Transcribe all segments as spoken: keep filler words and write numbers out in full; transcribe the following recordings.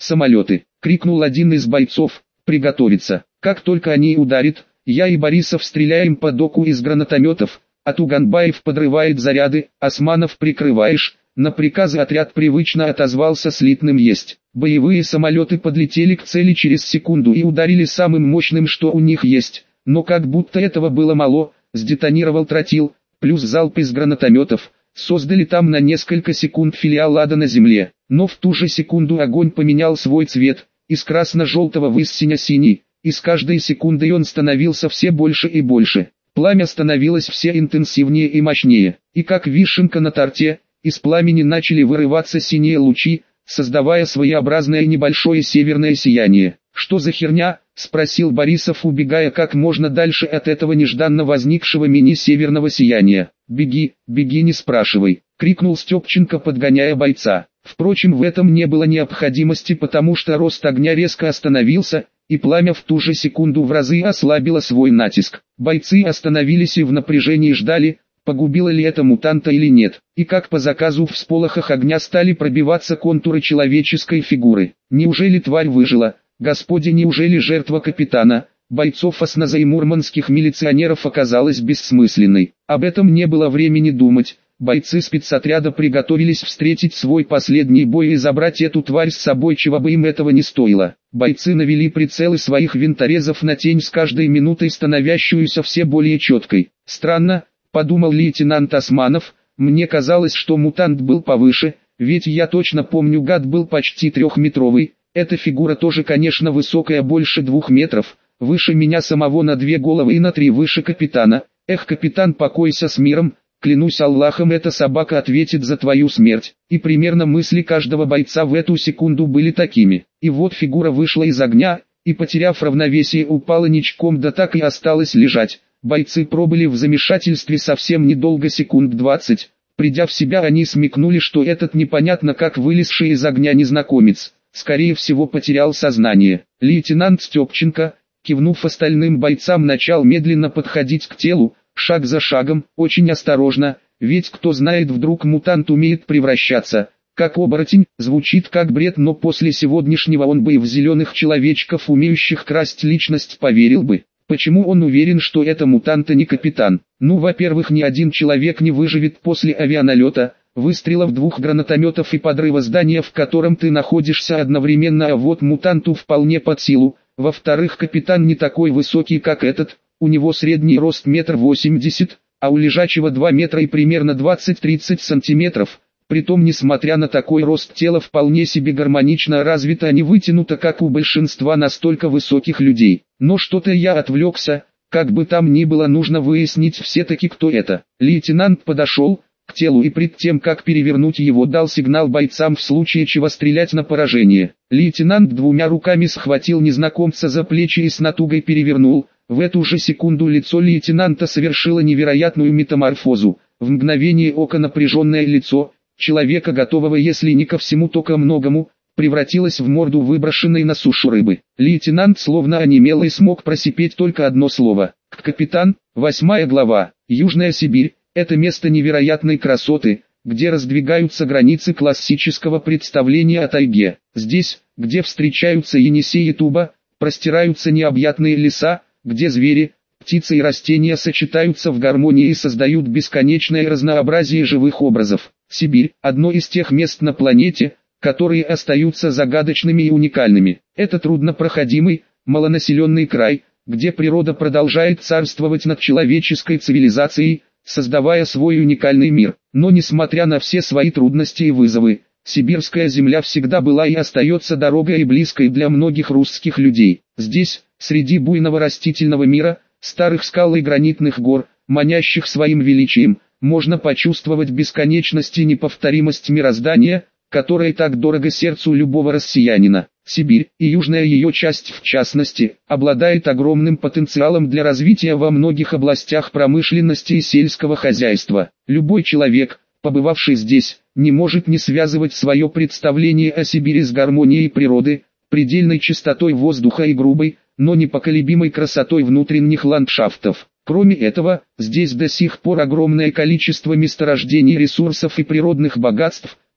самолеты!» — крикнул один из бойцов. «Приготовиться! Как только они ударят, я и Борисов стреляем по доку из гранатометов, а Туганбаев подрывает заряды, Османов прикрываешь». На приказы отряд привычно отозвался слитным «есть». Боевые самолеты подлетели к цели через секунду и ударили самым мощным, что у них есть. Но как будто этого было мало, сдетонировал тротил, плюс залп из гранатометов, создали там на несколько секунд филиал ада на земле. Но в ту же секунду огонь поменял свой цвет, из красно-желтого в сине-синий, и с каждой секундой он становился все больше и больше. Пламя становилось все интенсивнее и мощнее, и как вишенка на торте, из пламени начали вырываться синие лучи, создавая своеобразное небольшое северное сияние. «Что за херня?» — спросил Борисов, убегая как можно дальше от этого нежданно возникшего мини-северного сияния. «Беги, беги, не спрашивай!» — крикнул Степченко, подгоняя бойца. Впрочем, в этом не было необходимости, потому что рост огня резко остановился, и пламя в ту же секунду в разы ослабило свой натиск. Бойцы остановились и в напряжении ждали, погубило ли это мутанта или нет, и как по заказу в всполохах огня стали пробиваться контуры человеческой фигуры. Неужели тварь выжила? Господи, неужели жертва капитана, бойцов осназа и мурманских милиционеров оказалась бессмысленной? Об этом не было времени думать. Бойцы спецотряда приготовились встретить свой последний бой и забрать эту тварь с собой, чего бы им этого не стоило. Бойцы навели прицелы своих винторезов на тень, с каждой минутой становящуюся все более четкой. Странно, подумал лейтенант Османов, мне казалось, что мутант был повыше, ведь я точно помню, гад был почти трехметровый. Эта фигура тоже, конечно, высокая, больше двух метров, выше меня самого на две головы и на три выше капитана. Эх, капитан, покойся с миром, клянусь Аллахом, эта собака ответит за твою смерть. И примерно мысли каждого бойца в эту секунду были такими. И вот фигура вышла из огня, и, потеряв равновесие, упала ничком, да так и осталась лежать. Бойцы пробыли в замешательстве совсем недолго, секунд двадцать. Придя в себя, они смекнули, что этот непонятно как вылезший из огня незнакомец, скорее всего, потерял сознание. Лейтенант Степченко, кивнув остальным бойцам, начал медленно подходить к телу, шаг за шагом, очень осторожно, ведь кто знает, вдруг мутант умеет превращаться, как оборотень. Звучит как бред, но после сегодняшнего он бы и в зеленых человечков, умеющих красть личность, поверил бы. Почему он уверен, что это мутант, а не капитан? Ну, во-первых, ни один человек не выживет после авианалета, выстрелов двух гранатометов и подрыва здания, в котором ты находишься одновременно, а вот мутанту вполне под силу. Во-вторых, капитан не такой высокий, как этот, у него средний рост метр восемьдесят, а у лежачего два метра и примерно двадцать-тридцать сантиметров. Притом, несмотря на такой рост, тело вполне себе гармонично развито, а не вытянуто, как у большинства настолько высоких людей. Но что-то я отвлекся, как бы там ни было, нужно выяснить все-таки, кто это. Лейтенант подошел к телу и пред тем, как перевернуть его, дал сигнал бойцам в случае чего стрелять на поражение. Лейтенант двумя руками схватил незнакомца за плечи и с натугой перевернул. В эту же секунду лицо лейтенанта совершило невероятную метаморфозу. В мгновение ока напряженное лицо человека, готового если не ко всему, то ко многому, превратилось в морду выброшенной на сушу рыбы. Лейтенант словно онемел и смог просипеть только одно слово: «Капитан». Восьмая глава. Южная Сибирь – это место невероятной красоты, где раздвигаются границы классического представления о тайге. Здесь, где встречаются Енисей и Туба, простираются необъятные леса, где звери, птицы и растения сочетаются в гармонии и создают бесконечное разнообразие живых образов. Сибирь – одно из тех мест на планете, которые остаются загадочными и уникальными. Это труднопроходимый, малонаселенный край, где природа продолжает царствовать над человеческой цивилизацией, создавая свой уникальный мир. Но несмотря на все свои трудности и вызовы, сибирская земля всегда была и остается дорогой и близкой для многих русских людей. Здесь, среди буйного растительного мира, старых скал и гранитных гор, манящих своим величием, можно почувствовать бесконечность и неповторимость мироздания, которое так дорого сердцу любого россиянина. Сибирь, и южная ее часть в частности, обладает огромным потенциалом для развития во многих областях промышленности и сельского хозяйства. Любой человек, побывавший здесь, не может не связывать свое представление о Сибири с гармонией природы, предельной чистотой воздуха и грубой, но непоколебимой красотой внутренних ландшафтов. Кроме этого, здесь до сих пор огромное количество месторождений ресурсов и природных богатств,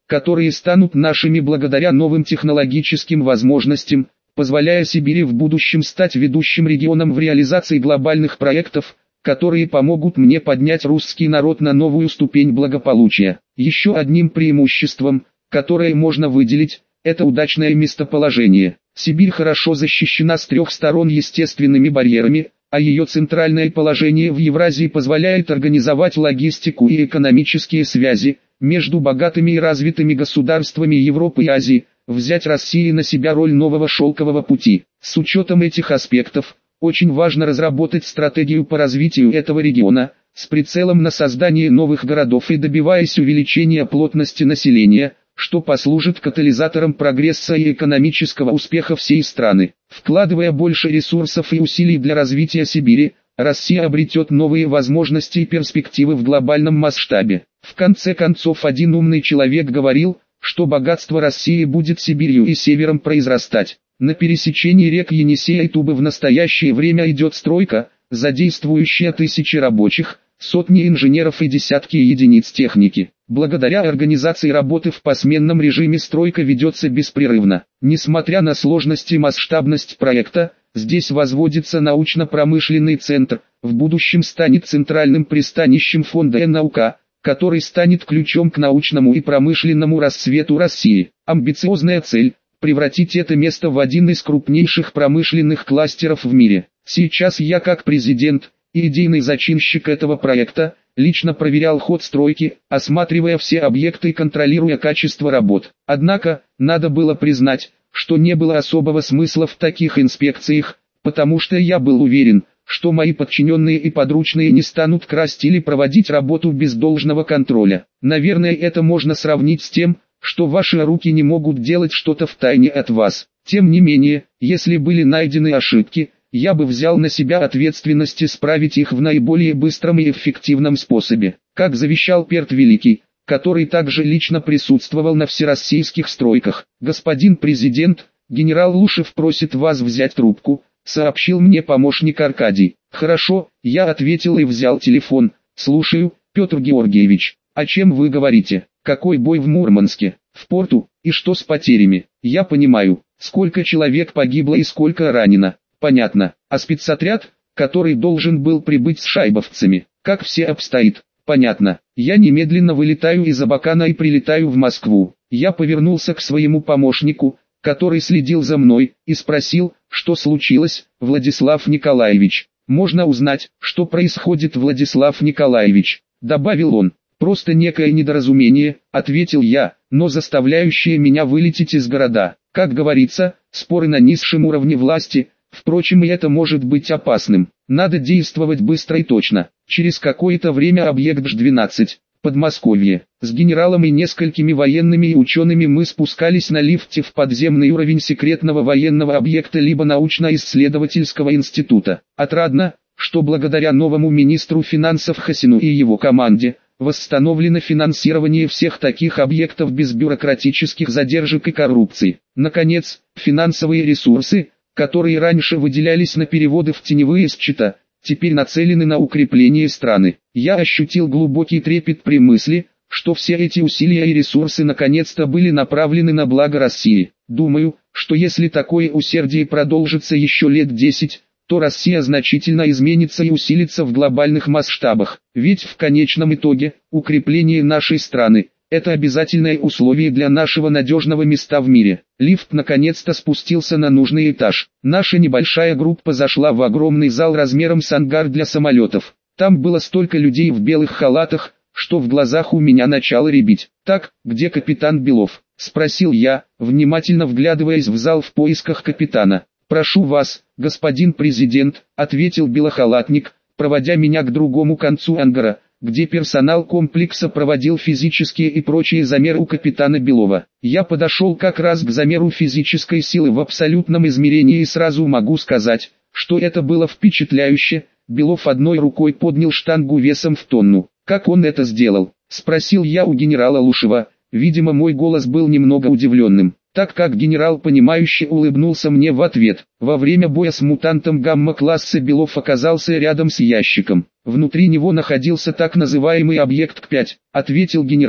которые станут нашими благодаря новым технологическим возможностям, позволяя Сибири в будущем стать ведущим регионом в реализации глобальных проектов, которые помогут мне поднять русский народ на новую ступень благополучия. Еще одним преимуществом, которое можно выделить, это удачное местоположение. Сибирь хорошо защищена с трех сторон естественными барьерами, а ее центральное положение в Евразии позволяет организовать логистику и экономические связи между богатыми и развитыми государствами Европы и Азии, взять России на себя роль нового шелкового пути. С учетом этих аспектов, очень важно разработать стратегию по развитию этого региона, с прицелом на создание новых городов и добиваясь увеличения плотности населения, что послужит катализатором прогресса и экономического успеха всей страны. Вкладывая больше ресурсов и усилий для развития Сибири, Россия обретет новые возможности и перспективы в глобальном масштабе. В конце концов, один умный человек говорил, что богатство России будет Сибирью и севером произрастать. На пересечении рек Енисея и Тубы в настоящее время идет стройка, задействующая тысячи рабочих, сотни инженеров и десятки единиц техники. Благодаря организации работы в посменном режиме стройка ведется беспрерывно. Несмотря на сложность и масштабность проекта, здесь возводится научно-промышленный центр, в будущем станет центральным пристанищем фонда эн ау ка, который станет ключом к научному и промышленному расцвету России. Амбициозная цель – превратить это место в один из крупнейших промышленных кластеров в мире. Сейчас я как президент и идейный зачинщик этого проекта, лично проверял ход стройки, осматривая все объекты и контролируя качество работ. Однако, надо было признать, что не было особого смысла в таких инспекциях, потому что я был уверен, что мои подчиненные и подручные не станут красть или проводить работу без должного контроля. Наверное, это можно сравнить с тем, что ваши руки не могут делать что-то втайне от вас. Тем не менее, если были найдены ошибки, я бы взял на себя ответственность исправить их в наиболее быстром и эффективном способе. Как завещал Петр Великий, который также лично присутствовал на всероссийских стройках. Господин президент, генерал Лушев просит вас взять трубку, сообщил мне помощник Аркадий. Хорошо, я ответил и взял телефон. Слушаю, Петр Георгиевич. О чем вы говорите? Какой бой в Мурманске? В порту? И что с потерями? Я понимаю, сколько человек погибло и сколько ранено. Понятно. А спецотряд, который должен был прибыть с шайбовцами, как все обстоит? Понятно. Я немедленно вылетаю из Абакана и прилетаю в Москву. Я повернулся к своему помощнику, который следил за мной, и спросил, что случилось, Владислав Николаевич. Можно узнать, что происходит, Владислав Николаевич, добавил он. Просто некое недоразумение, ответил я, но заставляющее меня вылететь из города. Как говорится, споры на низшем уровне власти, впрочем, и это может быть опасным. Надо действовать быстро и точно. Через какое-то время объект Ж двенадцать, Подмосковье. С генералом и несколькими военными и учеными мы спускались на лифте в подземный уровень секретного военного объекта либо научно-исследовательского института. Отрадно, что благодаря новому министру финансов Хасину и его команде, восстановлено финансирование всех таких объектов без бюрократических задержек и коррупции. Наконец, финансовые ресурсы, которые раньше выделялись на переводы в теневые счета, теперь нацелены на укрепление страны. Я ощутил глубокий трепет при мысли, что все эти усилия и ресурсы наконец-то были направлены на благо России. Думаю, что если такое усердие продолжится еще лет десять, то Россия значительно изменится и усилится в глобальных масштабах. Ведь в конечном итоге, укрепление нашей страны – это обязательное условие для нашего надежного места в мире. Лифт наконец-то спустился на нужный этаж. Наша небольшая группа зашла в огромный зал размером с ангар для самолетов. Там было столько людей в белых халатах, что в глазах у меня начало рябить. «Так, где капитан Белов?» – спросил я, внимательно вглядываясь в зал в поисках капитана. «Прошу вас, господин президент», — ответил белохалатник, проводя меня к другому концу ангара, где персонал комплекса проводил физические и прочие замеры у капитана Белова. Я подошел как раз к замеру физической силы в абсолютном измерении и сразу могу сказать, что это было впечатляюще. Белов одной рукой поднял штангу весом в тонну. «Как он это сделал?» — спросил я у генерала Лушева. Видимо, мой голос был немного удивленным, так как генерал понимающе улыбнулся мне в ответ. Во время боя с мутантом гамма-класса Белов оказался рядом с ящиком. Внутри него находился так называемый объект К пять, ответил генерал.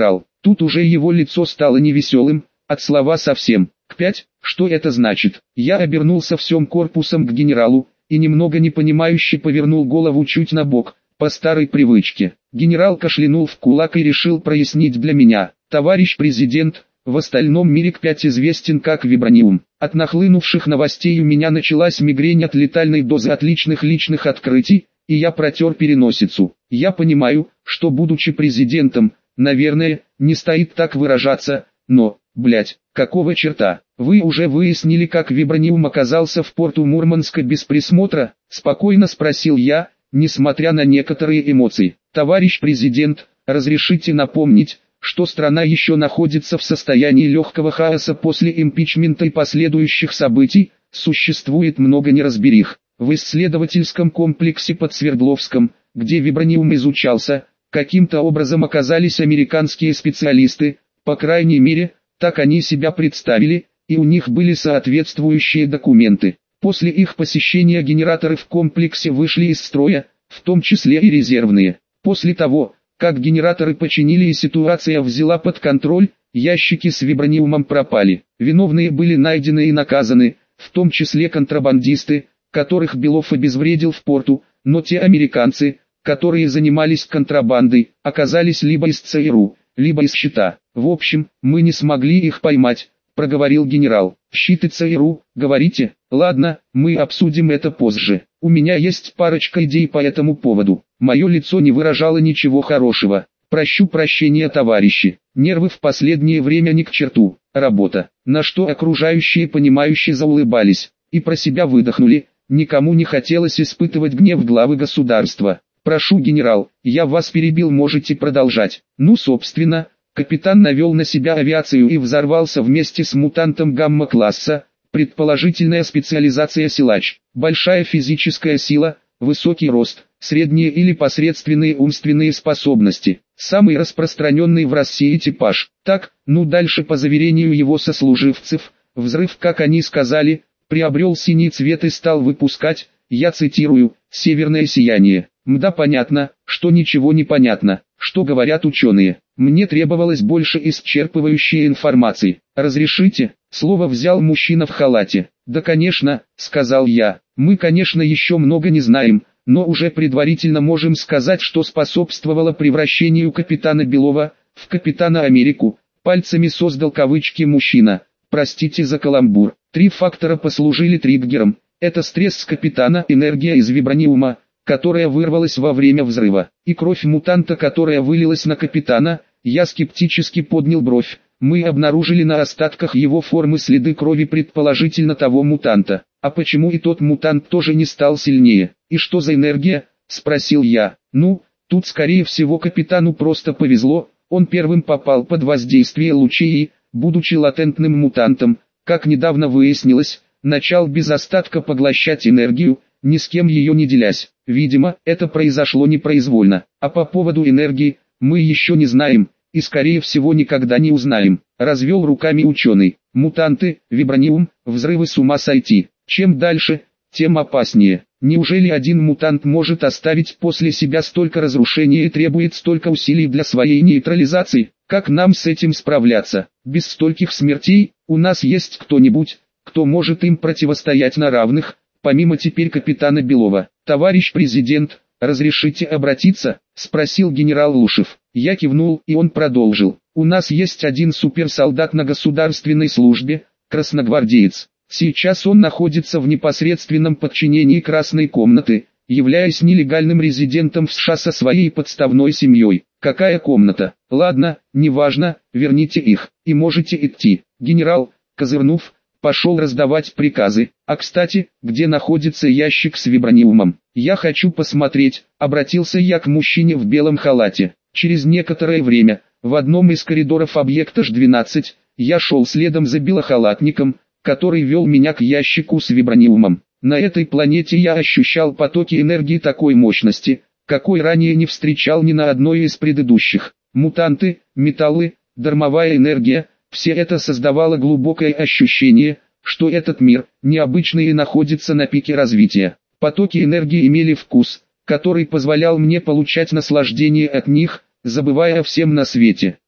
Тут уже его лицо стало невеселым, от слова совсем. К пять, что это значит? Я обернулся всем корпусом к генералу, и немного непонимающе повернул голову чуть на бок, по старой привычке. Генерал кашлянул в кулак и решил прояснить для меня. Товарищ президент, в остальном мире К пять известен как вибраниум. От нахлынувших новостей у меня началась мигрень от летальной дозы отличных личных открытий, и я протер переносицу. Я понимаю, что будучи президентом, наверное, не стоит так выражаться, но, блять, какого черта? Вы уже выяснили, как вибраниум оказался в порту Мурманска без присмотра? Спокойно спросил я, несмотря на некоторые эмоции. Товарищ президент, разрешите напомнить, что страна еще находится в состоянии легкого хаоса после импичмента и последующих событий, существует много неразберих. В исследовательском комплексе под Свердловском, где вибраниум изучался, каким-то образом оказались американские специалисты, по крайней мере, так они себя представили, и у них были соответствующие документы. После их посещения генераторы в комплексе вышли из строя, в том числе и резервные. После того, как генераторы починили и ситуация взяла под контроль, ящики с вибраниумом пропали. Виновные были найдены и наказаны, в том числе контрабандисты, которых Белов обезвредил в порту, но те американцы, которые занимались контрабандой, оказались либо из ЦРУ, либо из щита. В общем, мы не смогли их поймать, проговорил генерал. Щит и ЦРУ, говорите? Ладно, мы обсудим это позже. У меня есть парочка идей по этому поводу. Мое лицо не выражало ничего хорошего. Прощу прощения, товарищи. Нервы в последнее время не к черту. Работа. На что окружающие понимающе заулыбались и про себя выдохнули. Никому не хотелось испытывать гнев главы государства. Прошу, генерал, я вас перебил, можете продолжать. Ну, собственно, капитан навел на себя авиацию и взорвался вместе с мутантом гамма-класса, предположительная специализация силач, большая физическая сила, высокий рост, средние или посредственные умственные способности, самый распространенный в России типаж. Так, ну дальше по заверению его сослуживцев, взрыв, как они сказали, приобрел синий цвет и стал выпускать, я цитирую, «северное сияние». Мда, понятно, что ничего не понятно, что говорят ученые. Мне требовалось больше исчерпывающей информации. Разрешите? Слово взял мужчина в халате. Да, конечно, сказал я. Мы, конечно, еще много не знаем, но уже предварительно можем сказать, что способствовало превращению капитана Белова в капитана Америку. Пальцами создал кавычки мужчина. Простите за каламбур. Три фактора послужили триггером. Это стресс с капитана, энергия из вибраниума, которая вырвалась во время взрыва, и кровь мутанта, которая вылилась на капитана. Я скептически поднял бровь. Мы обнаружили на остатках его формы следы крови предположительно того мутанта. А почему и тот мутант тоже не стал сильнее? И что за энергия? Спросил я. Ну, тут скорее всего капитану просто повезло. Он первым попал под воздействие лучей и, будучи латентным мутантом, как недавно выяснилось, начал без остатка поглощать энергию, ни с кем ее не делясь. Видимо, это произошло непроизвольно. А по поводу энергии, мы еще не знаем, и скорее всего никогда не узнаем. Развел руками ученый. Мутанты, вибраниум, взрывы, с ума сойти. Чем дальше, тем опаснее. Неужели один мутант может оставить после себя столько разрушения и требует столько усилий для своей нейтрализации? Как нам с этим справляться? Без стольких смертей, у нас есть кто-нибудь, кто может им противостоять на равных, помимо теперь капитана Белова? Товарищ президент, разрешите обратиться? Спросил генерал Лушев. Я кивнул, и он продолжил. У нас есть один суперсолдат на государственной службе, красногвардеец. Сейчас он находится в непосредственном подчинении Красной комнаты, являясь нелегальным резидентом в США со своей подставной семьей. Какая комната? Ладно, неважно, верните их, и можете идти. Генерал, козырнув, пошел раздавать приказы. А кстати, где находится ящик с вибраниумом? Я хочу посмотреть, обратился я к мужчине в белом халате. Через некоторое время, в одном из коридоров объекта Ж двенадцать, я шел следом за белохалатником, который вел меня к ящику с вибраниумом. На этой планете я ощущал потоки энергии такой мощности, какой ранее не встречал ни на одной из предыдущих. Мутанты, металлы, дармовая энергия – все это создавало глубокое ощущение, что этот мир, необычный и находится на пике развития. Потоки энергии имели вкус, который позволял мне получать наслаждение от них, забывая о всем на свете.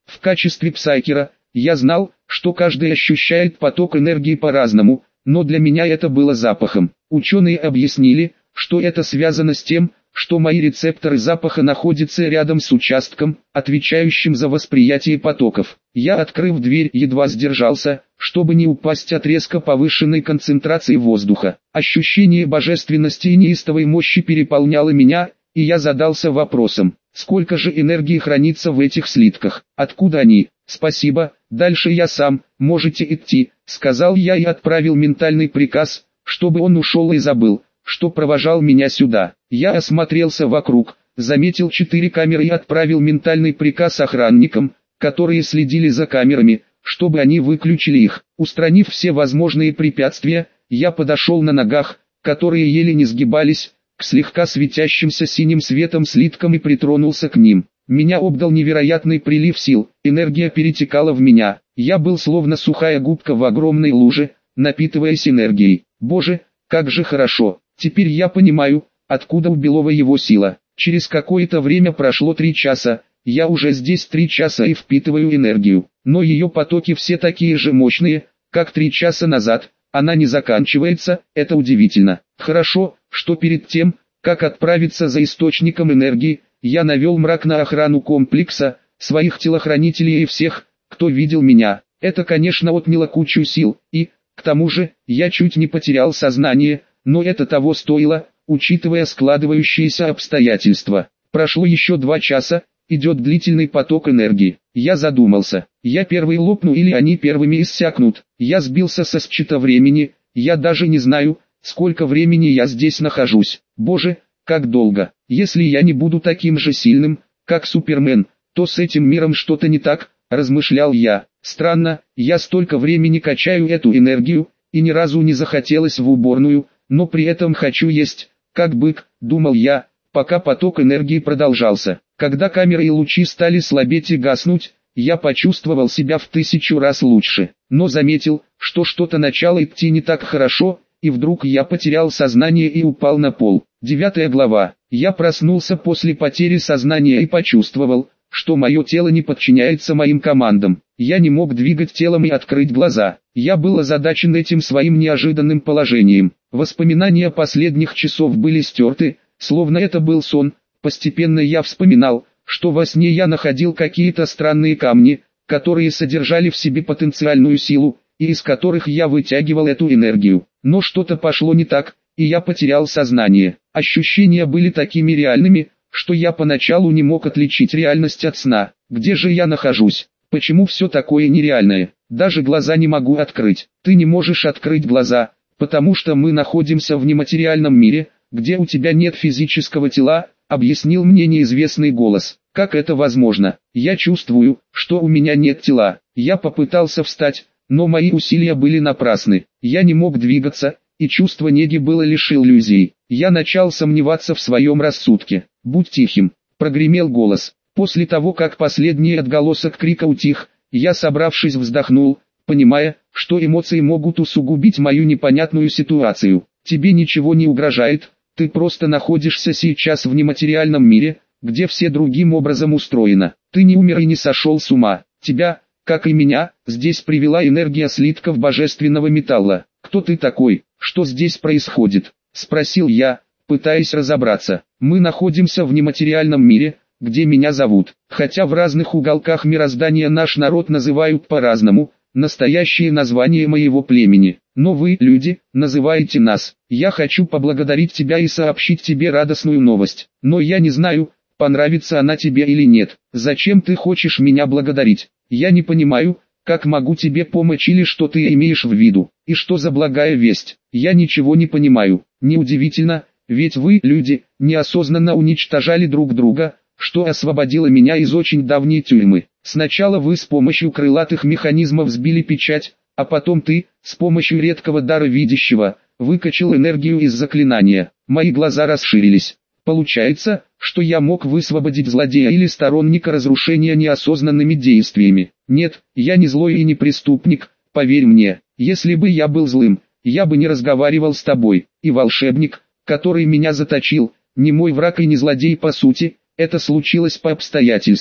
В качестве псайкера, я знал, что каждый ощущает поток энергии по-разному, но для меня это было запахом. Ученые объяснили, что это связано с тем, что мои рецепторы запаха находятся рядом с участком, отвечающим за восприятие потоков. Я, открыв дверь, едва сдержался, чтобы не упасть от резко повышенной концентрации воздуха. Ощущение божественности и неистовой мощи переполняло меня, и я задался вопросом, сколько же энергии хранится в этих слитках, откуда они? Спасибо, дальше я сам, можете идти, сказал я и отправил ментальный приказ, чтобы он ушел и забыл, что провожал меня сюда. Я осмотрелся вокруг, заметил четыре камеры и отправил ментальный приказ охранникам, которые следили за камерами, чтобы они выключили их. Устранив все возможные препятствия, я подошел на ногах, которые еле не сгибались, к слегка светящимся синим светом слиткам и притронулся к ним. Меня обдал невероятный прилив сил, энергия перетекала в меня. Я был словно сухая губка в огромной луже, напитываясь энергией. Боже, как же хорошо! Теперь я понимаю, откуда у Белова его сила. Через какое-то время прошло три часа, я уже здесь три часа и впитываю энергию. Но ее потоки все такие же мощные, как три часа назад, она не заканчивается, это удивительно. Хорошо, что перед тем, как отправиться за источником энергии, я навел мрак на охрану комплекса, своих телохранителей и всех, кто видел меня. Это, конечно, отняло кучу сил, и, к тому же, я чуть не потерял сознание, но это того стоило, учитывая складывающиеся обстоятельства. Прошло еще два часа, идет длительный поток энергии. Я задумался, я первый лопну или они первыми иссякнут. Я сбился со счета времени, я даже не знаю, сколько времени я здесь нахожусь. Боже, как долго. Если я не буду таким же сильным, как Супермен, то с этим миром что-то не так, размышлял я. Странно, я столько времени качаю эту энергию, и ни разу не захотелось в уборную, но при этом хочу есть, как бык, думал я, пока поток энергии продолжался. Когда камеры и лучи стали слабеть и гаснуть, я почувствовал себя в тысячу раз лучше, но заметил, что что-то начало идти не так хорошо, и вдруг я потерял сознание и упал на пол. Девятая глава. Я проснулся после потери сознания и почувствовал, что мое тело не подчиняется моим командам. Я не мог двигать телом и открыть глаза. Я был озадачен этим своим неожиданным положением. Воспоминания последних часов были стерты, словно это был сон. Постепенно я вспоминал, что во сне я находил какие-то странные камни, которые содержали в себе потенциальную силу, и из которых я вытягивал эту энергию. Но что-то пошло не так, и я потерял сознание. Ощущения были такими реальными, что я поначалу не мог отличить реальность от сна. Где же я нахожусь? Почему все такое нереальное? Даже глаза не могу открыть. Ты не можешь открыть глаза, потому что мы находимся в нематериальном мире, где у тебя нет физического тела, объяснил мне неизвестный голос. Как это возможно? Я чувствую, что у меня нет тела. Я попытался встать, но мои усилия были напрасны. Я не мог двигаться, и чувство неги было лишь иллюзией. Я начал сомневаться в своем рассудке. «Будь тихим», — прогремел голос. После того, как последний отголосок крика утих, я, собравшись, вздохнул, понимая, что эмоции могут усугубить мою непонятную ситуацию. «Тебе ничего не угрожает, ты просто находишься сейчас в нематериальном мире, где все другим образом устроено. Ты не умер и не сошел с ума. Тебя, как и меня, здесь привела энергия слитков божественного металла. Кто ты такой? Что здесь происходит?» — спросил я, пытаясь разобраться. «Мы находимся в нематериальном мире, где меня зовут, хотя в разных уголках мироздания наш народ называют по-разному, настоящее название моего племени. Но вы, люди, называете нас. Я хочу поблагодарить тебя и сообщить тебе радостную новость. Но я не знаю, понравится она тебе или нет. Зачем ты хочешь меня благодарить? Я не понимаю, как могу тебе помочь или что ты имеешь в виду. И что за благая весть? Я ничего не понимаю. Неудивительно, ведь вы, люди, неосознанно уничтожали друг друга, что освободило меня из очень давней тюрьмы. Сначала вы с помощью крылатых механизмов сбили печать, а потом ты, с помощью редкого дара видящего, выкачал энергию из заклинания. Мои глаза расширились. Получается, что я мог высвободить злодея или сторонника разрушения неосознанными действиями. Нет, я не злой и не преступник, поверь мне. Если бы я был злым, я бы не разговаривал с тобой. И волшебник, который меня заточил, не мой враг и не злодей по сути, это случилось по обстоятельствам.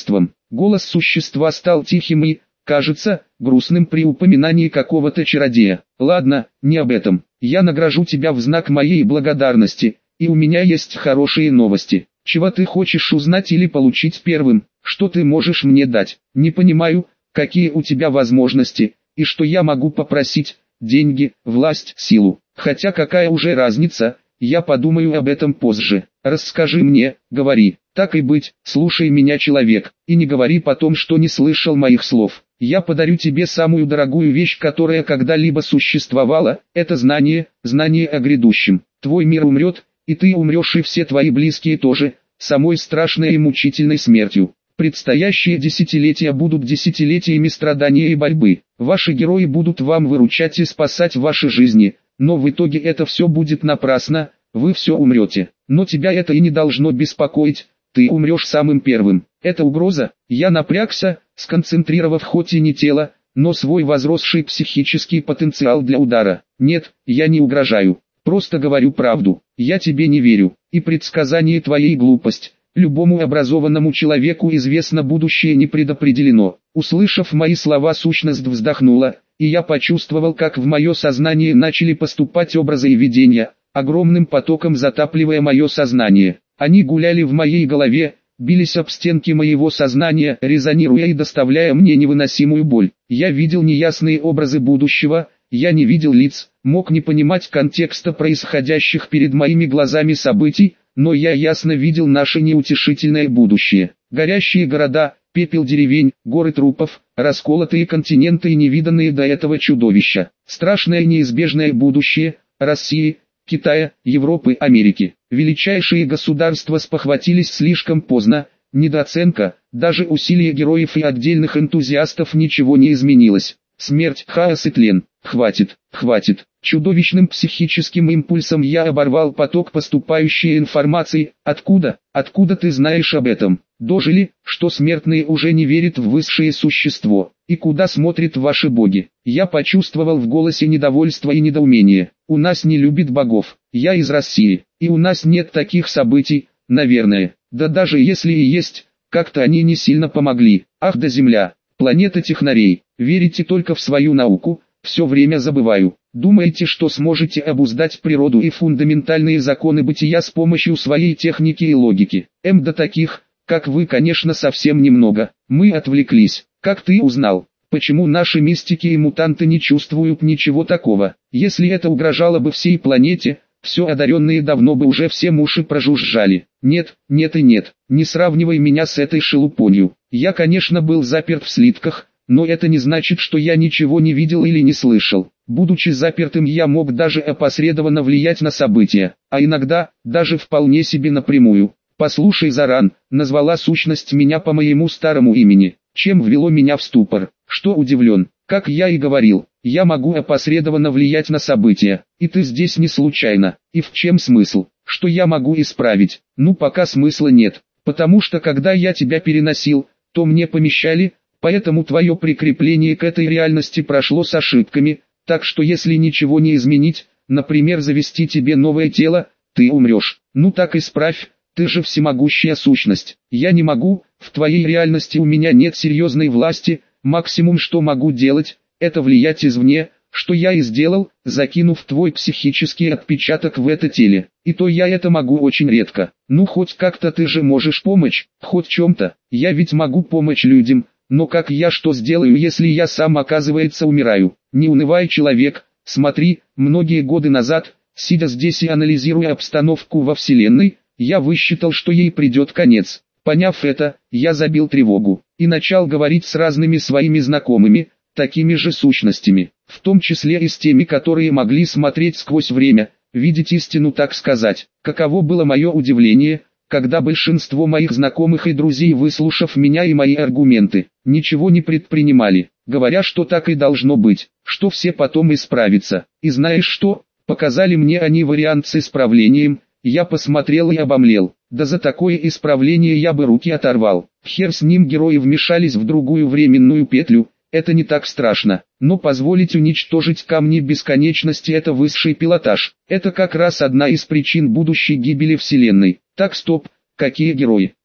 Голос существа стал тихим и, кажется, грустным при упоминании какого-то чародея. Ладно, не об этом. Я награжу тебя в знак моей благодарности, и у меня есть хорошие новости. Чего ты хочешь узнать или получить первым? Что ты можешь мне дать? Не понимаю, какие у тебя возможности, и что я могу попросить: деньги, власть, силу. Хотя какая уже разница, я подумаю об этом позже. Расскажи мне, говори. Так и быть, слушай меня, человек, и не говори потом, что не слышал моих слов. Я подарю тебе самую дорогую вещь, которая когда-либо существовала, это знание, знание о грядущем. Твой мир умрет, и ты умрешь, и все твои близкие тоже, самой страшной и мучительной смертью. Предстоящие десятилетия будут десятилетиями страдания и борьбы. Ваши герои будут вам выручать и спасать ваши жизни, но в итоге это все будет напрасно, вы все умрете. Но тебя это и не должно беспокоить, ты умрешь самым первым. Это угроза? Я напрягся, сконцентрировав хоть и не тело, но свой возросший психический потенциал для удара. Нет, я не угрожаю, просто говорю правду. Я тебе не верю, и предсказание твоей глупость. Любому образованному человеку известно, будущее не предопределено. Услышав мои слова, сущность вздохнула, и я почувствовал, как в мое сознание начали поступать образы и видения, огромным потоком затапливая мое сознание. Они гуляли в моей голове, бились об стенки моего сознания, резонируя и доставляя мне невыносимую боль. Я видел неясные образы будущего, я не видел лиц, мог не понимать контекста происходящих перед моими глазами событий, но я ясно видел наше неутешительное будущее. Горящие города, пепел деревень, горы трупов, расколотые континенты и невиданные до этого чудовища. Страшное неизбежное будущее России, Китая, Европы, Америки. Величайшие государства спохватились слишком поздно, недооценка, даже усилия героев и отдельных энтузиастов, ничего не изменилось. Смерть, хаос и тлен. Хватит, хватит. Чудовищным психическим импульсом я оборвал поток поступающей информации. Откуда, откуда ты знаешь об этом? Дожили, что смертные уже не верят в высшее существо. И куда смотрят ваши боги? Я почувствовал в голосе недовольство и недоумение. У нас не любят богов. Я из России, и у нас нет таких событий, наверное. Да даже если и есть, как-то они не сильно помогли. Ах да Земля, планета технарей. Верите только в свою науку, все время забываю. Думаете, что сможете обуздать природу и фундаментальные законы бытия с помощью своей техники и логики? М да таких, как вы, конечно, совсем немного. Мы отвлеклись. Как ты узнал? Почему наши мистики и мутанты не чувствуют ничего такого? Если это угрожало бы всей планете, все одаренные давно бы уже все уши прожужжали. Нет, нет и нет, не сравнивай меня с этой шелупонью. Я, конечно, был заперт в слитках, но это не значит, что я ничего не видел или не слышал. Будучи запертым, я мог даже опосредованно влиять на события, а иногда, даже вполне себе напрямую. «Послушай, Заран», назвала сущность меня по моему старому имени, чем ввело меня в ступор. Что удивлен, как я и говорил, я могу опосредованно влиять на события, и ты здесь не случайно. И в чем смысл? Что я могу исправить? Ну, пока смысла нет, потому что когда я тебя переносил, то мне помещали, поэтому твое прикрепление к этой реальности прошло с ошибками, так что если ничего не изменить, например завести тебе новое тело, ты умрешь. Ну так исправь, ты же всемогущая сущность. Я не могу, в твоей реальности у меня нет серьезной власти, максимум что могу делать, это влиять извне, что я и сделал, закинув твой психический отпечаток в это теле. И то я это могу очень редко. Ну хоть как-то ты же можешь помочь, хоть чем-то. Я ведь могу помочь людям. Но как я что сделаю, если я сам, оказывается, умираю? Не унывай, человек, смотри, многие годы назад, сидя здесь и анализируя обстановку во Вселенной, я высчитал, что ей придет конец. Поняв это, я забил тревогу, и начал говорить с разными своими знакомыми, такими же сущностями, в том числе и с теми, которые могли смотреть сквозь время, видеть истину, так сказать. Каково было мое удивление, когда большинство моих знакомых и друзей, выслушав меня и мои аргументы, ничего не предпринимали, говоря, что так и должно быть, что все потом исправятся. И знаешь что, показали мне они вариант с исправлением, я посмотрел и обомлел. Да за такое исправление я бы руки оторвал. Хер с ним, герои вмешались в другую временную петлю, это не так страшно, но позволить уничтожить камни бесконечности — это высший пилотаж. Это как раз одна из причин будущей гибели Вселенной. Так, стоп, какие герои?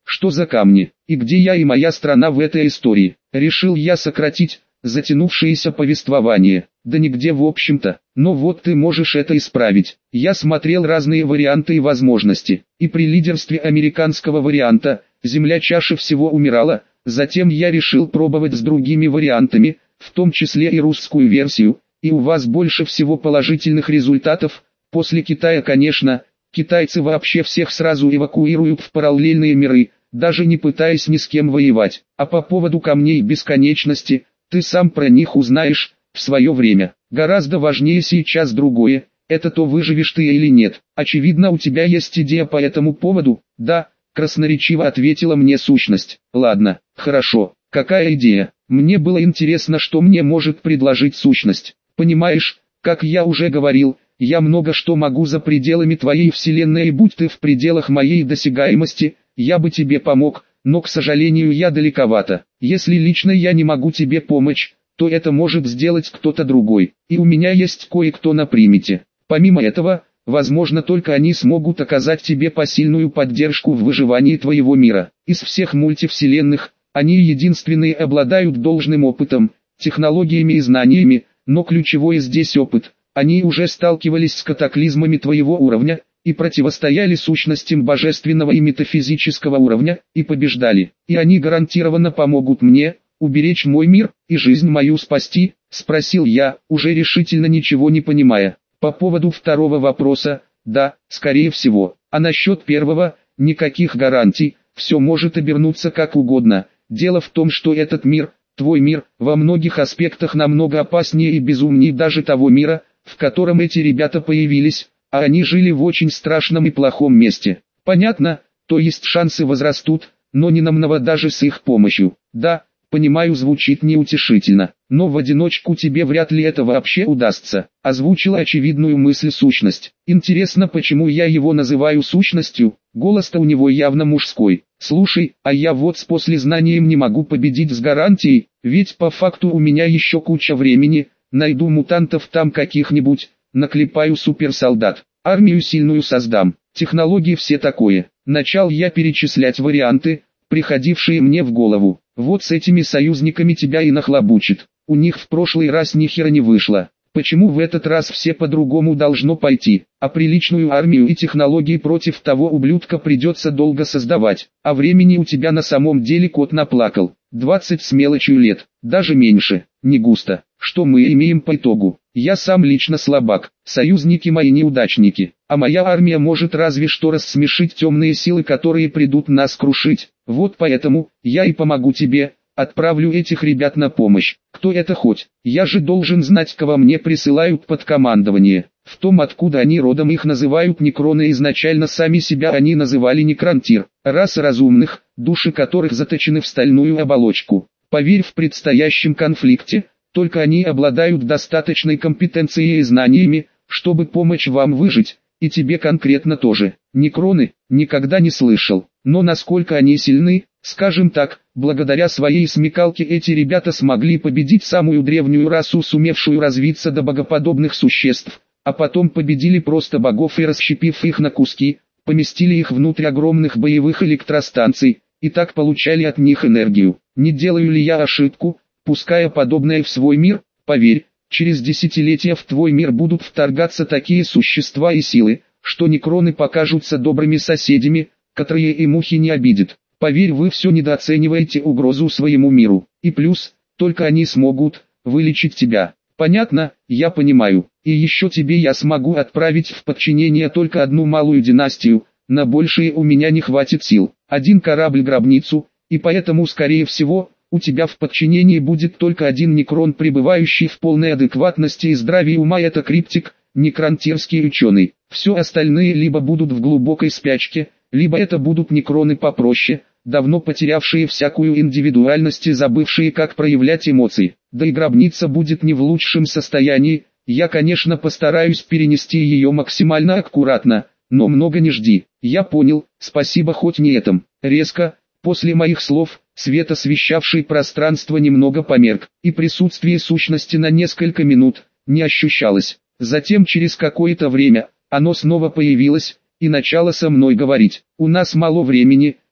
Что за камни? И где я и моя страна в этой истории? Решил я сократить затянувшееся повествование. Да нигде в общем-то. Но вот ты можешь это исправить. Я смотрел разные варианты и возможности. И при лидерстве американского варианта земля чаще всего умирала. Затем я решил пробовать с другими вариантами, в том числе и русскую версию. И у вас больше всего положительных результатов. После Китая, конечно. Китайцы вообще всех сразу эвакуируют в параллельные миры, даже не пытаясь ни с кем воевать. А по поводу камней бесконечности, ты сам про них узнаешь в свое время. Гораздо важнее сейчас другое, это то, выживешь ты или нет. Очевидно, у тебя есть идея по этому поводу? Да, красноречиво ответила мне сущность. Ладно, хорошо, какая идея? Мне было интересно, что мне может предложить сущность. Понимаешь, как я уже говорил, я много что могу за пределами твоей вселенной, и будь ты в пределах моей досягаемости, я бы тебе помог, но, к сожалению, я далековато. Если лично я не могу тебе помочь, то это может сделать кто-то другой, и у меня есть кое-кто на примете. Помимо этого, возможно, только они смогут оказать тебе посильную поддержку в выживании твоего мира. Из всех мультивселенных, они единственные обладают должным опытом, технологиями и знаниями, но ключевой здесь опыт. Они уже сталкивались с катаклизмами твоего уровня, и противостояли сущностям божественного и метафизического уровня, и побеждали. И они гарантированно помогут мне, уберечь мой мир, и жизнь мою спасти, спросил я, уже решительно ничего не понимая. По поводу второго вопроса, да, скорее всего. А насчет первого, никаких гарантий, все может обернуться как угодно. Дело в том, что этот мир, твой мир, во многих аспектах намного опаснее и безумнее даже того мира, в котором эти ребята появились, а они жили в очень страшном и плохом месте. Понятно, то есть шансы возрастут, но не намного даже с их помощью. Да, понимаю, звучит неутешительно, но в одиночку тебе вряд ли это вообще удастся. Озвучила очевидную мысль сущность. Интересно, почему я его называю сущностью? Голос-то у него явно мужской. Слушай, а я вот с послезнанием не могу победить с гарантией, ведь по факту у меня еще куча времени. Найду мутантов там каких-нибудь, наклепаю суперсолдат, армию сильную создам, технологии все такое. Начал я перечислять варианты, приходившие мне в голову. Вот с этими союзниками тебя и нахлобучит. У них в прошлый раз ни хера не вышло. Почему в этот раз все по-другому должно пойти? А приличную армию и технологии против того ублюдка придется долго создавать. А времени у тебя на самом деле кот наплакал. двадцать с мелочью лет, даже меньше, не густо. Что мы имеем по итогу? Я сам лично слабак, союзники мои неудачники, а моя армия может разве что рассмешить темные силы, которые придут нас крушить. Вот поэтому, я и помогу тебе, отправлю этих ребят на помощь. Кто это хоть? Я же должен знать, кого мне присылают под командование. В том, откуда они родом, их называют некроны, изначально сами себя они называли некронтир. Раса разумных, души которых заточены в стальную оболочку. Поверь, в предстоящем конфликте, только они обладают достаточной компетенцией и знаниями, чтобы помочь вам выжить, и тебе конкретно тоже. Некроны, никогда не слышал, но насколько они сильны, скажем так, благодаря своей смекалке эти ребята смогли победить самую древнюю расу, сумевшую развиться до богоподобных существ, а потом победили просто богов и, расщепив их на куски, поместили их внутрь огромных боевых электростанций, и так получали от них энергию. Не делаю ли я ошибку, пуская подобное в свой мир? Поверь, через десятилетия в твой мир будут вторгаться такие существа и силы, что некроны покажутся добрыми соседями, которые и мухи не обидят. Поверь, вы все недооцениваете угрозу своему миру. И плюс, только они смогут вылечить тебя. Понятно, я понимаю. И еще тебе я смогу отправить в подчинение только одну малую династию, на большее у меня не хватит сил. Один корабль-гробницу, и поэтому, скорее всего, у тебя в подчинении будет только один некрон, пребывающий в полной адекватности и здравии ума. Это криптик, некронтирский ученый. Все остальные либо будут в глубокой спячке, либо это будут некроны попроще, давно потерявшие всякую индивидуальность и забывшие, как проявлять эмоции. Да и гробница будет не в лучшем состоянии. Я, конечно, постараюсь перенести ее максимально аккуратно, но много не жди. Я понял, спасибо, хоть не этом. Резко, после моих слов, свет, освещавший пространство, немного померк, и присутствие сущности на несколько минут не ощущалось. Затем через какое-то время оно снова появилось и начало со мной говорить. У нас мало времени,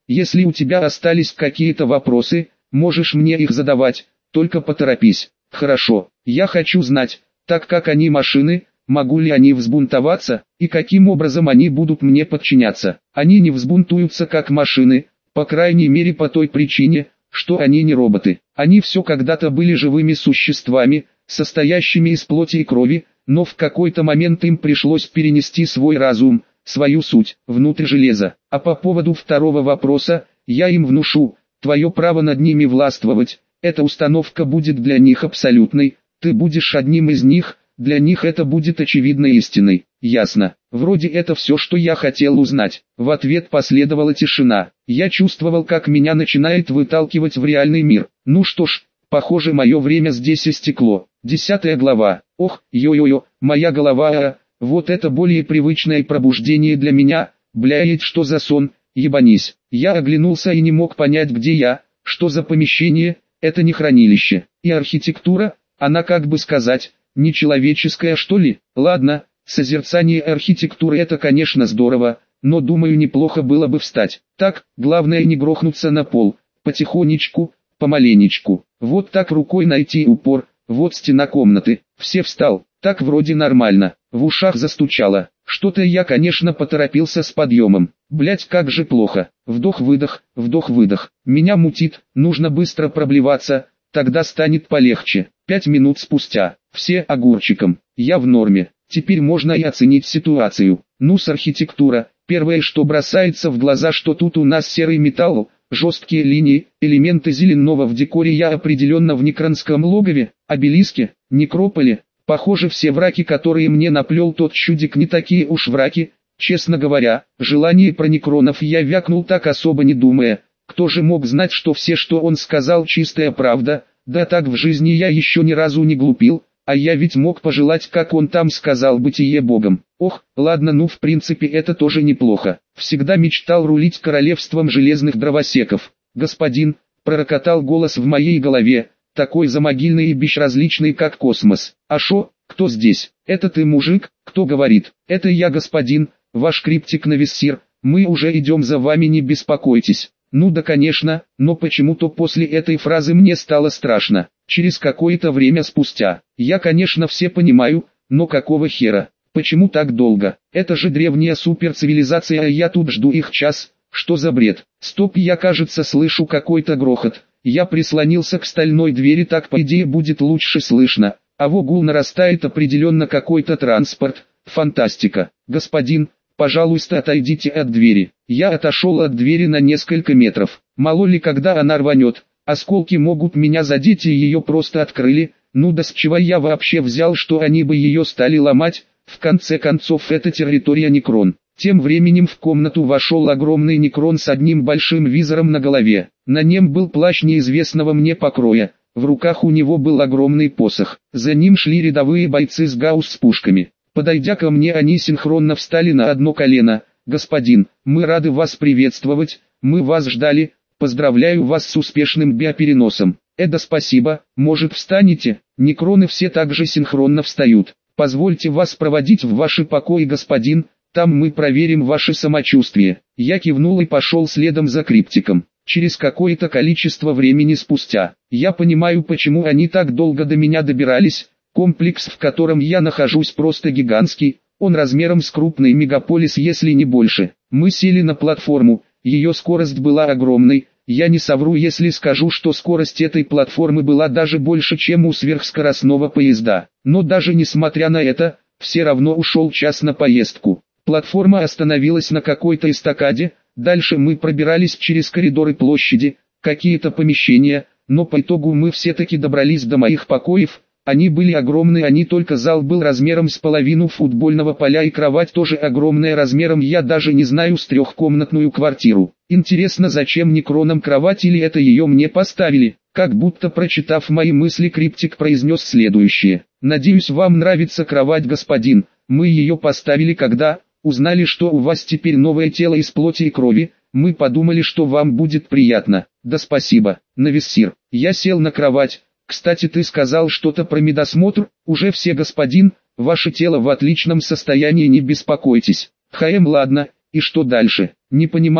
Если у тебя остались какие-то вопросы, можешь мне их задавать, только поторопись. Хорошо, я хочу знать, так как они машины, могу ли они взбунтоваться, и каким образом они будут мне подчиняться. Они не взбунтуются как машины, по крайней мере по той причине, что они не роботы. Они все когда-то были живыми существами, состоящими из плоти и крови, но в какой-то момент им пришлось перенести свой разум, свою суть, внутрь железа. А по поводу второго вопроса, я им внушу, твое право над ними властвовать, эта установка будет для них абсолютной, ты будешь одним из них, для них это будет очевидной истиной. Ясно. Вроде это все, что я хотел узнать. В ответ последовала тишина. Я чувствовал, как меня начинает выталкивать в реальный мир. Ну что ж, похоже, мое время здесь истекло. Десятая глава. Ох, йо-йо-йо, моя голова, а, вот это более привычное пробуждение для меня, бляять, что за сон, ебанись. Я оглянулся и не мог понять, где я, что за помещение, это не хранилище. И архитектура, она, как бы сказать, нечеловеческая, что ли? Ладно, созерцание архитектуры это, конечно, здорово, но думаю, неплохо было бы встать. Так, главное не грохнуться на пол, потихонечку, помаленечку. Вот так рукой найти упор, вот стена комнаты. Все встал, так вроде нормально. В ушах застучало. Что-то я, конечно, поторопился с подъемом. Блять, как же плохо. Вдох-выдох, вдох-выдох. Меня мутит, нужно быстро проблеваться, тогда станет полегче. Пять минут спустя. Все огурчиком. Я в норме. Теперь можно и оценить ситуацию. Ну, с архитектура. Первое, что бросается в глаза, что тут у нас серый металл, жесткие линии, элементы зеленого в декоре. Я определенно в некронском логове, обелиске, некрополе. Похоже, все враки, которые мне наплел тот чудик, не такие уж враки. Честно говоря, желание про некронов я вякнул так особо не думая. Кто же мог знать, что все, что он сказал, чистая правда? Да так в жизни я еще ни разу не глупил, а я ведь мог пожелать, как он там сказал, бытие богом. Ох, ладно, ну в принципе это тоже неплохо. Всегда мечтал рулить королевством железных дровосеков. Господин, пророкотал голос в моей голове, такой замогильный и безразличный, как космос. А шо, кто здесь? Это ты, мужик? Кто говорит? Это я, господин, ваш криптик Нависсир, мы уже идем за вами, не беспокойтесь. Ну да, конечно, но почему-то после этой фразы мне стало страшно. Через какое-то время спустя. Я, конечно, все понимаю, но какого хера? Почему так долго? Это же древняя суперцивилизация, а я тут жду их час. Что за бред? Стоп, я, кажется, слышу какой-то грохот. Я прислонился к стальной двери, так по идее будет лучше слышно. А во гул нарастает, определенно какой-то транспорт. Фантастика. Господин, пожалуйста, отойдите от двери. Я отошел от двери на несколько метров. Мало ли, когда она рванет, осколки могут меня задеть, и ее просто открыли. Ну да с чего я вообще взял, что они бы ее стали ломать? В конце концов, это территория Некрон. Тем временем в комнату вошел огромный Некрон с одним большим визором на голове. На нем был плащ неизвестного мне покроя. В руках у него был огромный посох. За ним шли рядовые бойцы с гаусс с пушками. Подойдя ко мне, они синхронно встали на одно колено. «Господин, мы рады вас приветствовать, мы вас ждали, поздравляю вас с успешным биопереносом». «Эда, спасибо, может, встанете?» Некроны все также синхронно встают. «Позвольте вас проводить в ваши покои, господин, там мы проверим ваше самочувствие». Я кивнул и пошел следом за криптиком. Через какое-то количество времени спустя, я понимаю, почему они так долго до меня добирались. Комплекс, в котором я нахожусь, просто гигантский, он размером с крупный мегаполис, если не больше. Мы сели на платформу, ее скорость была огромной, я не совру, если скажу, что скорость этой платформы была даже больше, чем у сверхскоростного поезда. Но даже несмотря на это, все равно ушел час на поездку. Платформа остановилась на какой-то эстакаде, дальше мы пробирались через коридоры площади, какие-то помещения, но по итогу мы все-таки добрались до моих покоев. Они были огромные, они только зал был размером с половину футбольного поля, и кровать тоже огромная размером, я даже не знаю, с трехкомнатную квартиру. Интересно, зачем некронам кровать, или это ее мне поставили? Как будто прочитав мои мысли, криптик произнес следующее. «Надеюсь, вам нравится кровать, господин. Мы ее поставили, когда узнали, что у вас теперь новое тело из плоти и крови. Мы подумали, что вам будет приятно». «Да спасибо, Нависсир». Я сел на кровать. «Кстати, ты сказал что-то про медосмотр?» «Уже все, господин, ваше тело в отличном состоянии, не беспокойтесь». «Хм, ладно, и что дальше?» «Не понимаю,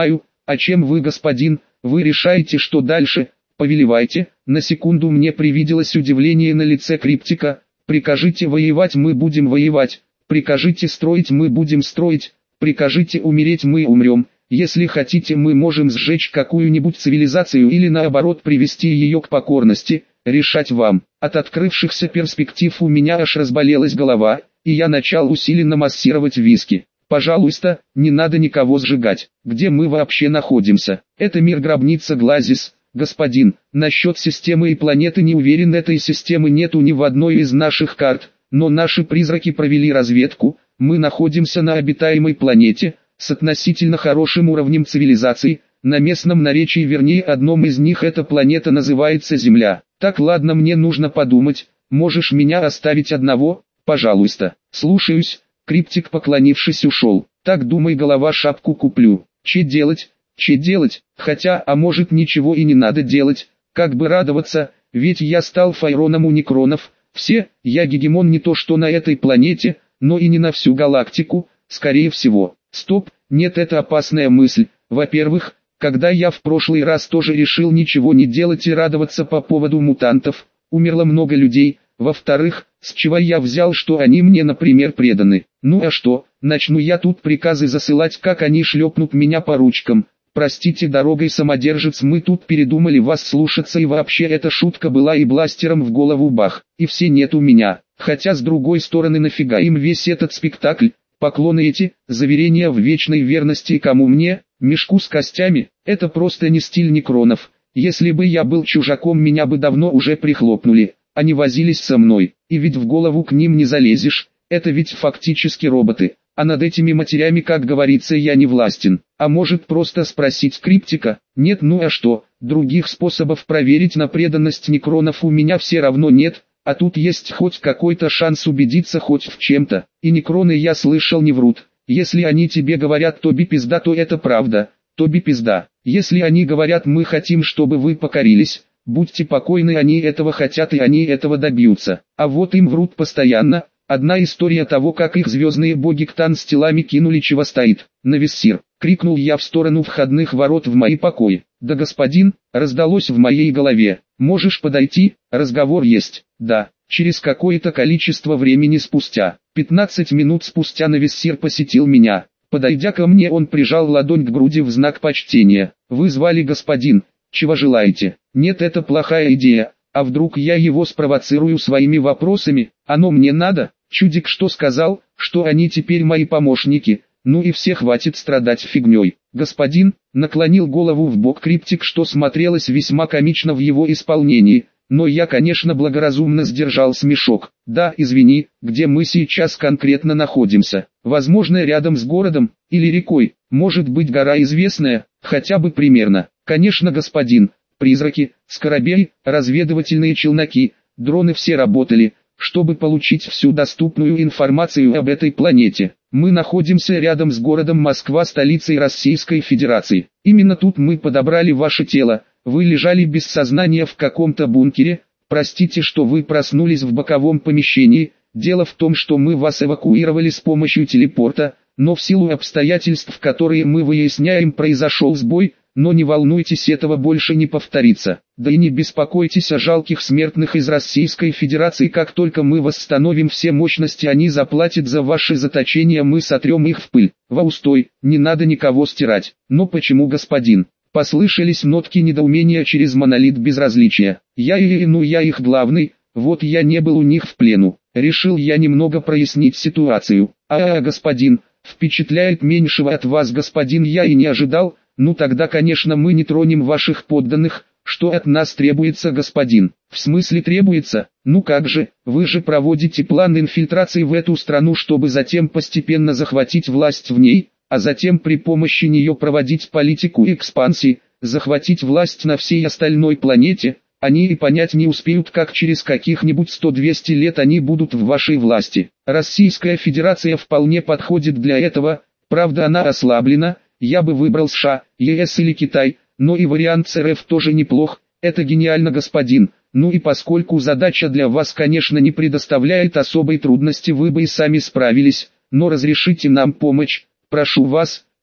А чем вы, господин, вы решаете, что дальше? Повелевайте. На секунду мне привиделось удивление на лице Криптика. Прикажите воевать, мы будем воевать. Прикажите строить, мы будем строить. Прикажите умереть, мы умрем. Если хотите, мы можем сжечь какую-нибудь цивилизацию или наоборот привести ее к покорности. Решать вам. От открывшихся перспектив у меня аж разболелась голова, и я начал усиленно массировать виски. Пожалуйста, не надо никого сжигать. Где мы вообще находимся? Это мир-гробница Глазис. Господин, насчет системы и планеты не уверен, этой системы нету ни в одной из наших карт, но наши призраки провели разведку. Мы находимся на обитаемой планете, с относительно хорошим уровнем цивилизации. На местном наречии, вернее одном из них, эта планета называется Земля. Так, ладно, мне нужно подумать. Можешь меня оставить одного? Пожалуйста. Слушаюсь. Криптик, поклонившись, ушел. Так, думай, голова, шапку куплю. Че делать? Че делать? Хотя, а может, ничего и не надо делать. Как бы радоваться, ведь я стал файроном у некронов. Все, я гегемон не то что на этой планете, но и не на всю галактику, скорее всего. Стоп, нет, это опасная мысль. Во-первых, когда я в прошлый раз тоже решил ничего не делать и радоваться по поводу мутантов, умерло много людей. Во-вторых, с чего я взял, что они мне, например, преданы? Ну а что, начну я тут приказы засылать, как они шлепнут меня по ручкам. Простите, дорогой самодержец, мы тут передумали вас слушаться, и вообще эта шутка была, и бластером в голову бах, и все нет у меня. Хотя с другой стороны, нафига им весь этот спектакль? Поклоны эти, заверения в вечной верности кому мне, мешку с костями, это просто не стиль некронов. Если бы я был чужаком, меня бы давно уже прихлопнули. Они возились со мной, и ведь в голову к ним не залезешь, это ведь фактически роботы, а над этими матерями, как говорится, я не властен. А может просто спросить Криптика? Нет, ну а что, других способов проверить на преданность некронов у меня все равно нет, а тут есть хоть какой-то шанс убедиться хоть в чем-то, и некроны, я слышал, не врут. Если они тебе говорят «Тоби пизда», то это правда, Тоби пизда. Если они говорят «Мы хотим, чтобы вы покорились», будьте покойны, они этого хотят и они этого добьются. А вот им врут постоянно. Одна история того, как их звездные боги Ктан с телами кинули, чего стоит. «Нависсир!» — крикнул я в сторону входных ворот в мои покои. «Да, господин!» — раздалось в моей голове. «Можешь подойти? Разговор есть». «Да». Через какое-то количество времени спустя, пятнадцать минут спустя, Нависсир посетил меня. Подойдя ко мне, он прижал ладонь к груди в знак почтения. «Вы звали, господин? Чего желаете?» «Нет, это плохая идея. А вдруг я его спровоцирую своими вопросами? Оно мне надо?» Чудик что сказал, что они теперь мои помощники. Ну и все, хватит страдать фигней. «Господин», наклонил голову в бок Криптик, что смотрелось весьма комично в его исполнении. Но я, конечно, благоразумно сдержал смешок. «Да, извини, где мы сейчас конкретно находимся? Возможно, рядом с городом, или рекой, может быть, гора известная, хотя бы примерно». «Конечно, господин, призраки, скоробей, разведывательные челноки, дроны все работали, чтобы получить всю доступную информацию об этой планете. Мы находимся рядом с городом Москва, столицей Российской Федерации. Именно тут мы подобрали ваше тело. Вы лежали без сознания в каком-то бункере. Простите, что вы проснулись в боковом помещении. Дело в том, что мы вас эвакуировали с помощью телепорта, но в силу обстоятельств, которые мы выясняем, произошел сбой. Но не волнуйтесь, этого больше не повторится. Да и не беспокойтесь о жалких смертных из Российской Федерации. Как только мы восстановим все мощности, они заплатят за ваше заточение, мы сотрем их в пыль. Ваустой, не надо никого стирать». «Но почему, господин?» Послышались нотки недоумения через монолит безразличия. «Я и ну я их главный, вот я не был у них в плену. Решил я немного прояснить ситуацию». «А, -а господин, впечатляет меньшего от вас, господин, я и не ожидал». «Ну тогда, конечно, мы не тронем ваших подданных. Что от нас требуется, господин?» «В смысле требуется? Ну как же, вы же проводите план инфильтрации в эту страну, чтобы затем постепенно захватить власть в ней, а затем при помощи нее проводить политику экспансии, захватить власть на всей остальной планете. Они и понять не успеют, как через каких-нибудь сто-двести лет они будут в вашей власти. Российская Федерация вполне подходит для этого, правда она ослаблена». Я бы выбрал США, ЕС или Китай, но и вариант с РФ тоже неплох. Это гениально, господин. Ну и поскольку задача для вас, конечно, не предоставляет особой трудности, вы бы и сами справились, но разрешите нам помочь, прошу вас».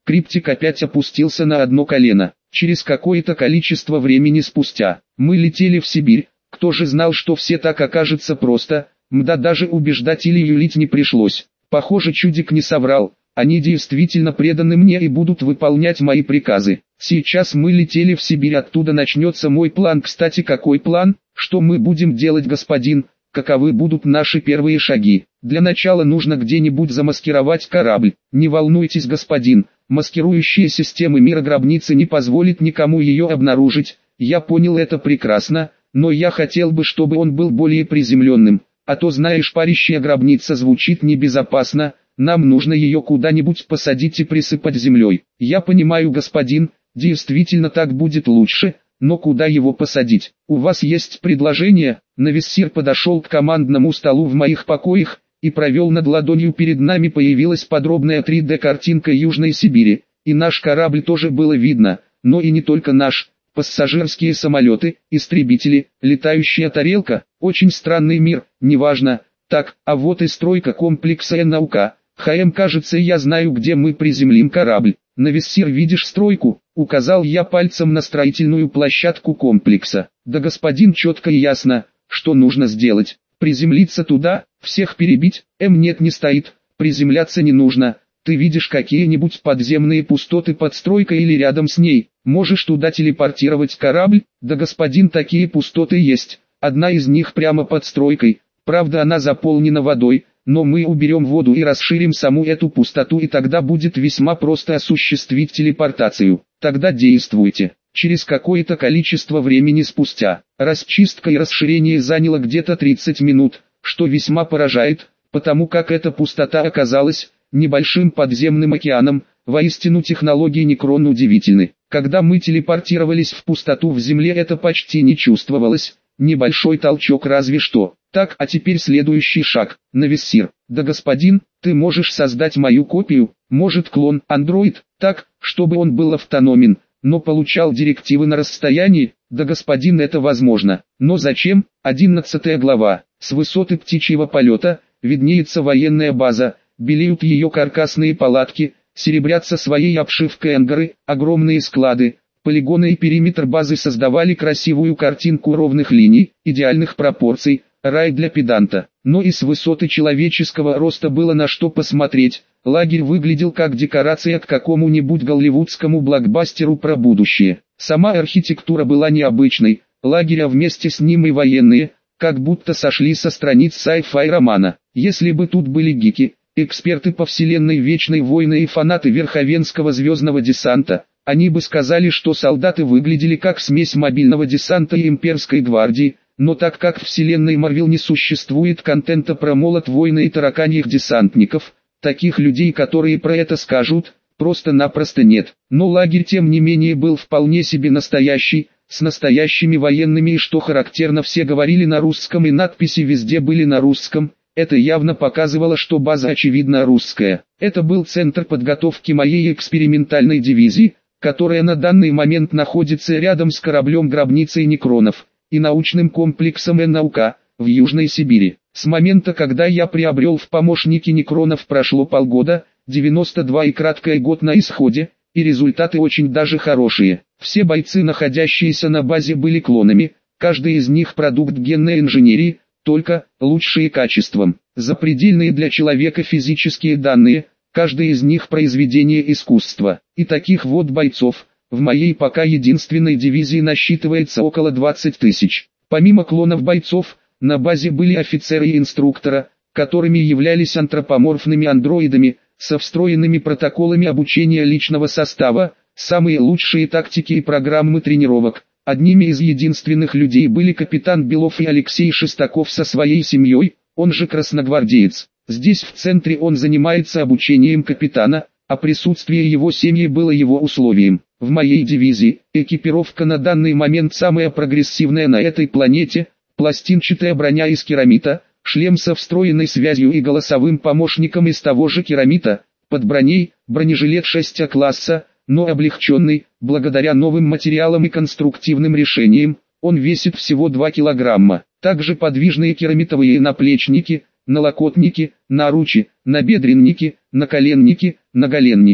Криптик опять опустился на одно колено. Через какое-то количество времени спустя, мы летели в Сибирь. Кто же знал, что все так окажется просто? Мда даже убеждать или юлить не пришлось. Похоже, чудик не соврал. Они действительно преданы мне и будут выполнять мои приказы. Сейчас мы летели в Сибирь, оттуда начнется мой план. Кстати, какой план? Что мы будем делать, господин? Каковы будут наши первые шаги? Для начала нужно где-нибудь замаскировать корабль. Не волнуйтесь, господин, маскирующие системы мира гробницы не позволит никому ее обнаружить. Я понял это прекрасно, но я хотел бы, чтобы он был более приземленным. А то, знаешь, парящая гробница звучит небезопасно. Нам нужно ее куда-нибудь посадить и присыпать землей. Я понимаю, господин, действительно так будет лучше, но куда его посадить? У вас есть предложение? Нависсир подошел к командному столу в моих покоях и провел над ладонью. Перед нами появилась подробная три дэ картинка Южной Сибири, и наш корабль тоже было видно, но и не только наш. Пассажирские самолеты, истребители, летающая тарелка, очень странный мир, неважно. Так, а вот и стройка комплекса «Наука». ХМ, кажется, я знаю, где мы приземлим корабль. Нависсир, видишь стройку? Указал я пальцем на строительную площадку комплекса. Да, господин, четко и ясно, что нужно сделать. Приземлиться туда, всех перебить? М, нет, не стоит, приземляться не нужно. Ты видишь какие-нибудь подземные пустоты под стройкой или рядом с ней? Можешь туда телепортировать корабль? Да, господин, такие пустоты есть. Одна из них прямо под стройкой. Правда, она заполнена водой, но мы уберем воду и расширим саму эту пустоту, и тогда будет весьма просто осуществить телепортацию. Тогда действуйте. Через какое-то количество времени спустя, расчистка и расширение заняло где-то тридцать минут, что весьма поражает, потому как эта пустота оказалась небольшим подземным океаном. Воистину технологии Некрон удивительны. Когда мы телепортировались в пустоту в земле, это почти не чувствовалось. Небольшой толчок разве что. Так, а теперь следующий шаг. Нависсир. Да, господин, ты можешь создать мою копию, может клон, андроид, так, чтобы он был автономен, но получал директивы на расстоянии. Да, господин, это возможно. Но зачем? Одиннадцатая глава. С высоты птичьего полета виднеется военная база, белеют ее каркасные палатки, серебрятся своей обшивкой ангары, огромные склады. Полигоны и периметр базы создавали красивую картинку ровных линий, идеальных пропорций, рай для педанта. Но и с высоты человеческого роста было на что посмотреть. Лагерь выглядел как декорация к какому-нибудь голливудскому блокбастеру про будущее. Сама архитектура была необычной, лагерь, а вместе с ним и военные, как будто сошли со страниц sci-fi романа. Если бы тут были гики, эксперты по вселенной Вечной войны и фанаты верховенского звездного десанта, они бы сказали, что солдаты выглядели как смесь мобильного десанта и имперской гвардии, но так как в вселенной Марвел не существует контента про молот войны и тараканьих десантников, таких людей, которые про это скажут, просто-напросто нет. Но лагерь тем не менее был вполне себе настоящий, с настоящими военными, и что характерно, все говорили на русском и надписи везде были на русском. Это явно показывало, что база очевидно русская. Это был центр подготовки моей экспериментальной дивизии, которая на данный момент находится рядом с кораблем-гробницей Некронов и научным комплексом «Наука» в Южной Сибири. С момента, когда я приобрел в помощники Некронов, прошло полгода, девяносто два и краткое год на исходе, и результаты очень даже хорошие. Все бойцы, находящиеся на базе, были клонами, каждый из них продукт генной инженерии, только лучшие качеством. Запредельные для человека физические данные, каждый из них произведение искусства. И таких вот бойцов, в моей пока единственной дивизии насчитывается около двадцати тысяч. Помимо клонов бойцов, на базе были офицеры и инструктора, которыми являлись антропоморфными андроидами, со встроенными протоколами обучения личного состава, самые лучшие тактики и программы тренировок. Одними из единственных людей были капитан Белов и Алексей Шестаков со своей семьей, он же красногвардеец. Здесь в центре он занимается обучением капитана, а присутствие его семьи было его условием. В моей дивизии экипировка на данный момент самая прогрессивная на этой планете, пластинчатая броня из керамита, шлем со встроенной связью и голосовым помощником из того же керамита, под броней бронежилет шесть А класса, но облегченный, благодаря новым материалам и конструктивным решениям, он весит всего два килограмма. Также подвижные керамитовые наплечники, налокотники, наручи, набедренники, наколенники, наголенники.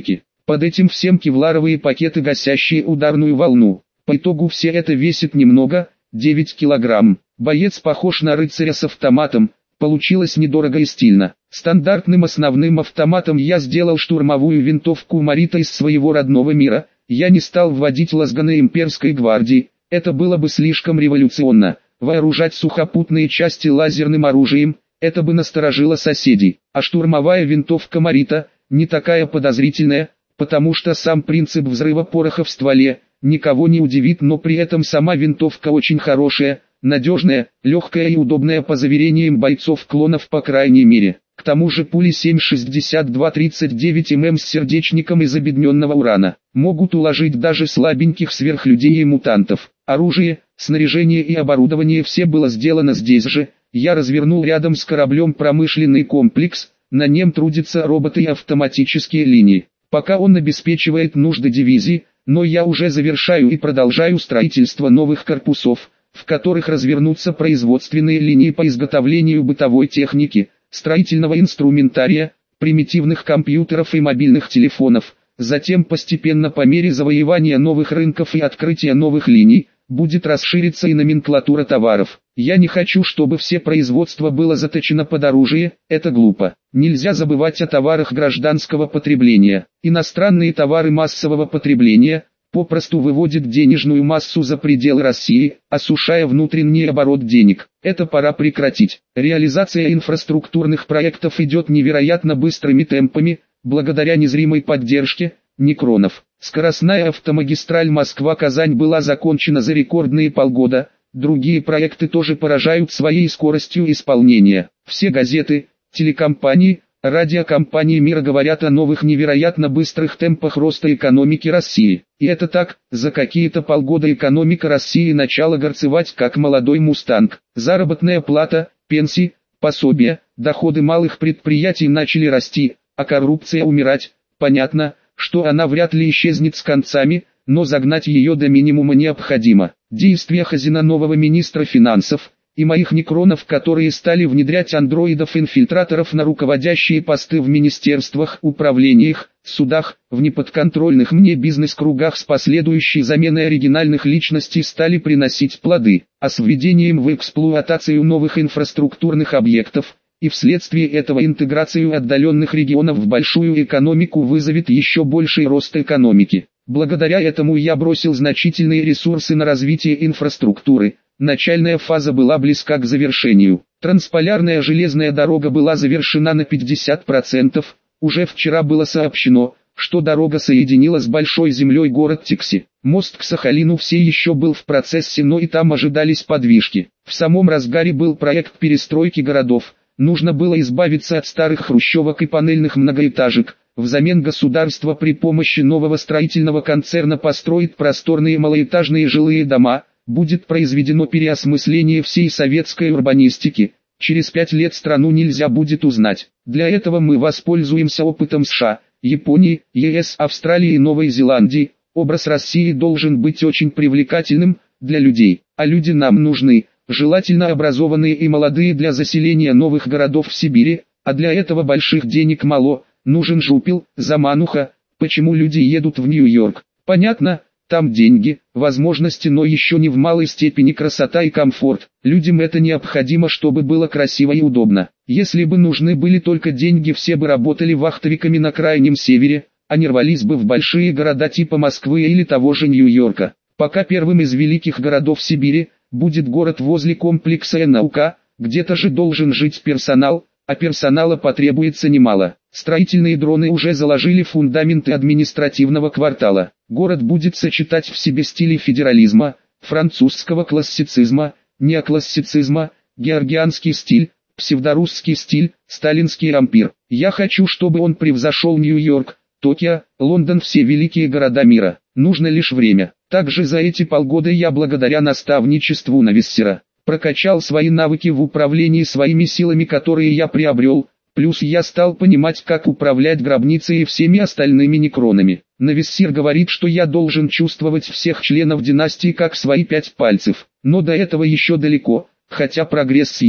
Под этим всем кевларовые пакеты, гасящие ударную волну. По итогу все это весит немного, девять килограмм. Боец похож на рыцаря с автоматом, получилось недорого и стильно. Стандартным основным автоматом я сделал штурмовую винтовку Марита из своего родного мира. Я не стал вводить лазганы имперской гвардии, это было бы слишком революционно. Вооружать сухопутные части лазерным оружием, это бы насторожило соседей. А штурмовая винтовка Марита, не такая подозрительная, потому что сам принцип взрыва пороха в стволе, никого не удивит, но при этом сама винтовка очень хорошая, надежная, легкая и удобная по заверениям бойцов-клонов по крайней мере. К тому же пули семь шестьдесят два тридцать девять мм с сердечником из обедненного урана могут уложить даже слабеньких сверхлюдей и мутантов. Оружие, снаряжение и оборудование все было сделано здесь же. Я развернул рядом с кораблем промышленный комплекс, на нем трудятся роботы и автоматические линии. Пока он обеспечивает нужды дивизии, но я уже завершаю и продолжаю строительство новых корпусов, в которых развернутся производственные линии по изготовлению бытовой техники, строительного инструментария, примитивных компьютеров и мобильных телефонов. Затем постепенно по мере завоевания новых рынков и открытия новых линий, будет расшириться и номенклатура товаров. Я не хочу, чтобы все производство было заточено под оружие, это глупо. Нельзя забывать о товарах гражданского потребления. Иностранные товары массового потребления попросту выводят денежную массу за пределы России, осушая внутренний оборот денег. Это пора прекратить. Реализация инфраструктурных проектов идет невероятно быстрыми темпами, благодаря незримой поддержке некронов. Скоростная автомагистраль Москва-Казань была закончена за рекордные полгода, другие проекты тоже поражают своей скоростью исполнения. Все газеты, телекомпании, радиокомпании мира говорят о новых невероятно быстрых темпах роста экономики России. И это так, за какие-то полгода экономика России начала горцевать как молодой мустанг. Заработная плата, пенсии, пособия, доходы малых предприятий начали расти, а коррупция умирать. Понятно, что она вряд ли исчезнет с концами, но загнать ее до минимума необходимо. Действия Хазина, нового министра финансов, и моих некронов, которые стали внедрять андроидов-инфильтраторов на руководящие посты в министерствах, управлениях, судах, в неподконтрольных мне бизнес-кругах с последующей заменой оригинальных личностей стали приносить плоды, а с введением в эксплуатацию новых инфраструктурных объектов, и вследствие этого интеграцию отдаленных регионов в большую экономику вызовет еще больший рост экономики. Благодаря этому я бросил значительные ресурсы на развитие инфраструктуры. Начальная фаза была близка к завершению. Трансполярная железная дорога была завершена на пятьдесят процентов. Уже вчера было сообщено, что дорога соединила с Большой землей город Тикси. Мост к Сахалину все еще был в процессе, но и там ожидались подвижки. В самом разгаре был проект перестройки городов. Нужно было избавиться от старых хрущевок и панельных многоэтажек. Взамен государство при помощи нового строительного концерна построит просторные малоэтажные жилые дома. Будет произведено переосмысление всей советской урбанистики. Через пять лет страну нельзя будет узнать. Для этого мы воспользуемся опытом США, Японии, ЕС, Австралии и Новой Зеландии. Образ России должен быть очень привлекательным для людей, а люди нам нужны, желательно образованные и молодые для заселения новых городов в Сибири, а для этого больших денег мало, нужен жупел, замануха. Почему люди едут в Нью-Йорк? Понятно. Там деньги, возможности, но еще не в малой степени красота и комфорт. Людям это необходимо, чтобы было красиво и удобно. Если бы нужны были только деньги, все бы работали вахтовиками на крайнем севере, а не рвались бы в большие города типа Москвы или того же Нью-Йорка. Пока первым из великих городов Сибири будет город возле комплекса эн эл ка, где-то же должен жить персонал, а персонала потребуется немало. Строительные дроны уже заложили фундаменты административного квартала. Город будет сочетать в себе стили федерализма, французского классицизма, неоклассицизма, георгианский стиль, псевдорусский стиль, сталинский ампир. Я хочу, чтобы он превзошел Нью-Йорк, Токио, Лондон, все великие города мира. Нужно лишь время. Также за эти полгода я благодаря наставничеству Нависсера прокачал свои навыки в управлении своими силами, которые я приобрел. Плюс я стал понимать, как управлять гробницей и всеми остальными некронами. Нависсер говорит, что я должен чувствовать всех членов династии как свои пять пальцев. Но до этого еще далеко, хотя прогресс есть.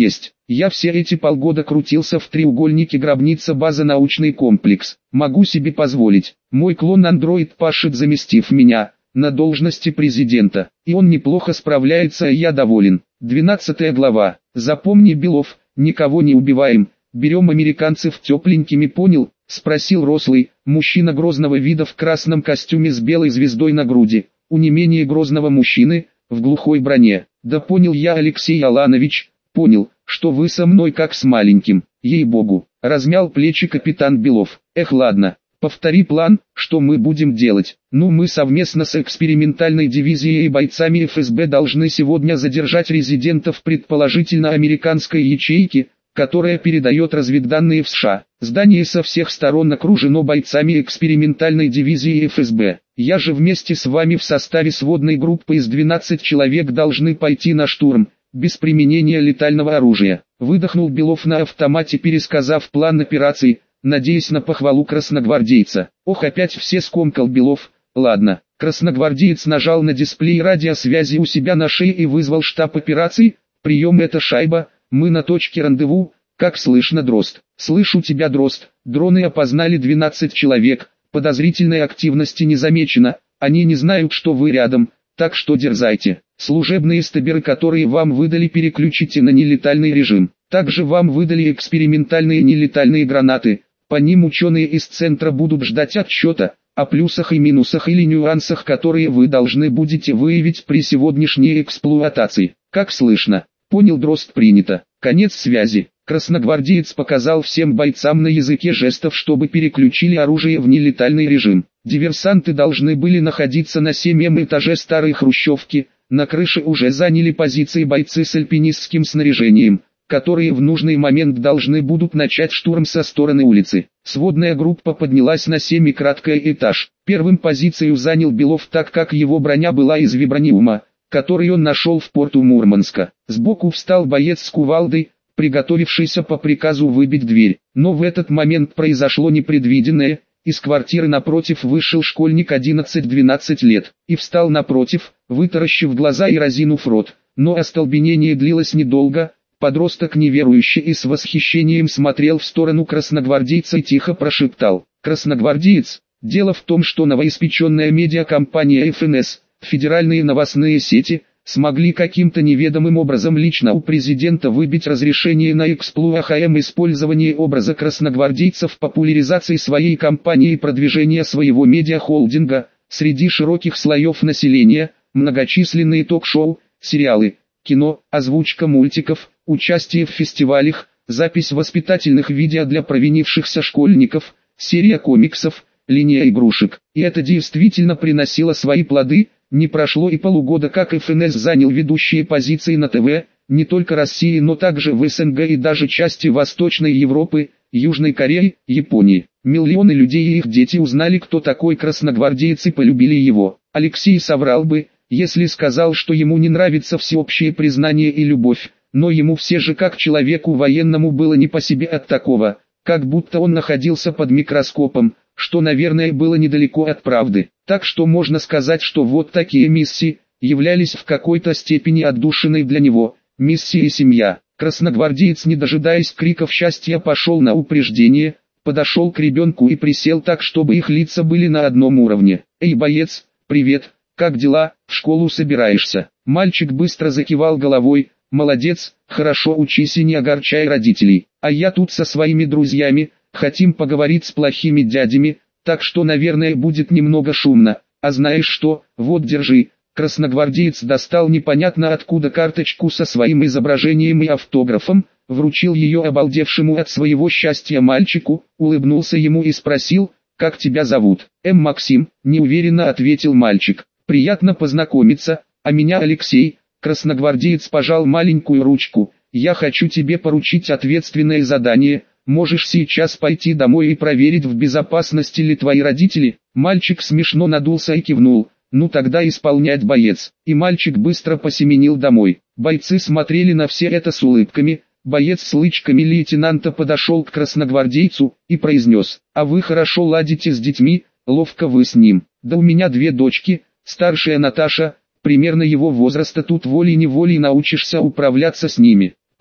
Я все эти полгода крутился в треугольнике гробница база научный комплекс. Могу себе позволить. Мой клон-андроид пашет, заместив меня на должности президента, и он неплохо справляется, и я доволен. двенадцатая глава. Запомни, Белов, никого не убиваем, берем американцев тепленькими, понял? Спросил рослый, мужчина грозного вида в красном костюме с белой звездой на груди, у не менее грозного мужчины, в глухой броне. Да понял я, Алексей Аланович, понял, что вы со мной как с маленьким, ей-богу, размял плечи капитан Белов. Эх, ладно. Повтори план, что мы будем делать. Ну, мы совместно с экспериментальной дивизией и бойцами эф эс бэ должны сегодня задержать резидентов предположительно американской ячейки, которая передает разведданные в США. Здание со всех сторон окружено бойцами экспериментальной дивизии эф эс бэ. Я же вместе с вами в составе сводной группы из двенадцати человек должны пойти на штурм, без применения летального оружия. Выдохнул Белов на автомате, пересказав план операции, надеясь на похвалу красногвардейца. Ох, опять все скомкал Белов. Ладно. Красногвардеец нажал на дисплей радиосвязи у себя на шее и вызвал штаб операций. Прием, это Шайба, мы на точке рандеву. Как слышно, Дрозд? Слышу тебя, Дрозд. Дроны опознали двенадцать человек, подозрительной активности не замечено, они не знают, что вы рядом, так что дерзайте. Служебные стаберы, которые вам выдали, переключите на нелетальный режим. Также вам выдали экспериментальные нелетальные гранаты. По ним ученые из центра будут ждать отчета о плюсах и минусах или нюансах, которые вы должны будете выявить при сегодняшней эксплуатации. Как слышно? Понял, Дрозд, принято. Конец связи. Красногвардеец показал всем бойцам на языке жестов, чтобы переключили оружие в нелетальный режим. Диверсанты должны были находиться на седьмом этаже старой хрущевки. На крыше уже заняли позиции бойцы с альпинистским снаряжением, которые в нужный момент должны будут начать штурм со стороны улицы. Сводная группа поднялась на семь и краткий этаж. Первым позицию занял Белов, так как его броня была из вибраниума, который он нашел в порту Мурманска. Сбоку встал боец с кувалдой, приготовившийся по приказу выбить дверь. Но в этот момент произошло непредвиденное. Из квартиры напротив вышел школьник одиннадцати-двенадцати лет и встал напротив, вытаращив глаза и разинув рот. Но остолбенение длилось недолго. Подросток неверующий и с восхищением смотрел в сторону красногвардейца и тихо прошептал: «Красногвардеец, дело в том, что новоиспеченная медиакомпания эф эн эс, федеральные новостные сети, смогли каким-то неведомым образом лично у президента выбить разрешение на эксплуатацию использование образа красногвардейца в популяризации своей кампании и продвижения своего медиахолдинга среди широких слоев населения, многочисленные ток-шоу, сериалы, кино, озвучка мультиков, участие в фестивалях, запись воспитательных видео для провинившихся школьников, серия комиксов, линия игрушек. И это действительно приносило свои плоды. Не прошло и полугода, как эф эн эс занял ведущие позиции на ТВ, не только России, но также в эс эн гэ и даже части Восточной Европы, Южной Кореи, Японии. Миллионы людей и их дети узнали, кто такой красногвардеец, и полюбили его. Алексей соврал бы, если сказал, что ему не нравится всеобщее признание и любовь, но ему все же как человеку военному было не по себе от такого, как будто он находился под микроскопом, что, наверное, было недалеко от правды. Так что можно сказать, что вот такие миссии являлись в какой-то степени отдушиной для него. Миссия и семья. Красногвардеец, не дожидаясь криков счастья, пошел на упреждение, подошел к ребенку и присел так, чтобы их лица были на одном уровне. «Эй, боец, привет, как дела, в школу собираешься?» Мальчик быстро закивал головой. «Молодец, хорошо учись и не огорчай родителей. А я тут со своими друзьями, хотим поговорить с плохими дядями, так что, наверное, будет немного шумно. А знаешь что, вот держи». Красногвардеец достал непонятно откуда карточку со своим изображением и автографом, вручил ее обалдевшему от своего счастья мальчику, улыбнулся ему и спросил: «Как тебя зовут?» «М. Максим», — неуверенно ответил мальчик. «Приятно познакомиться, а меня Алексей». Красногвардеец пожал маленькую ручку. «Я хочу тебе поручить ответственное задание. Можешь сейчас пойти домой и проверить, в безопасности ли твои родители». Мальчик смешно надулся и кивнул. «Ну тогда исполнять, боец». И мальчик быстро посеменил домой. Бойцы смотрели на все это с улыбками. Боец с лычками лейтенанта подошел к красногвардейцу и произнес: «А вы хорошо ладите с детьми, ловко вы с ним». «Да у меня две дочки, старшая Наташа, примерно его возраста, тут волей-неволей научишься управляться с ними».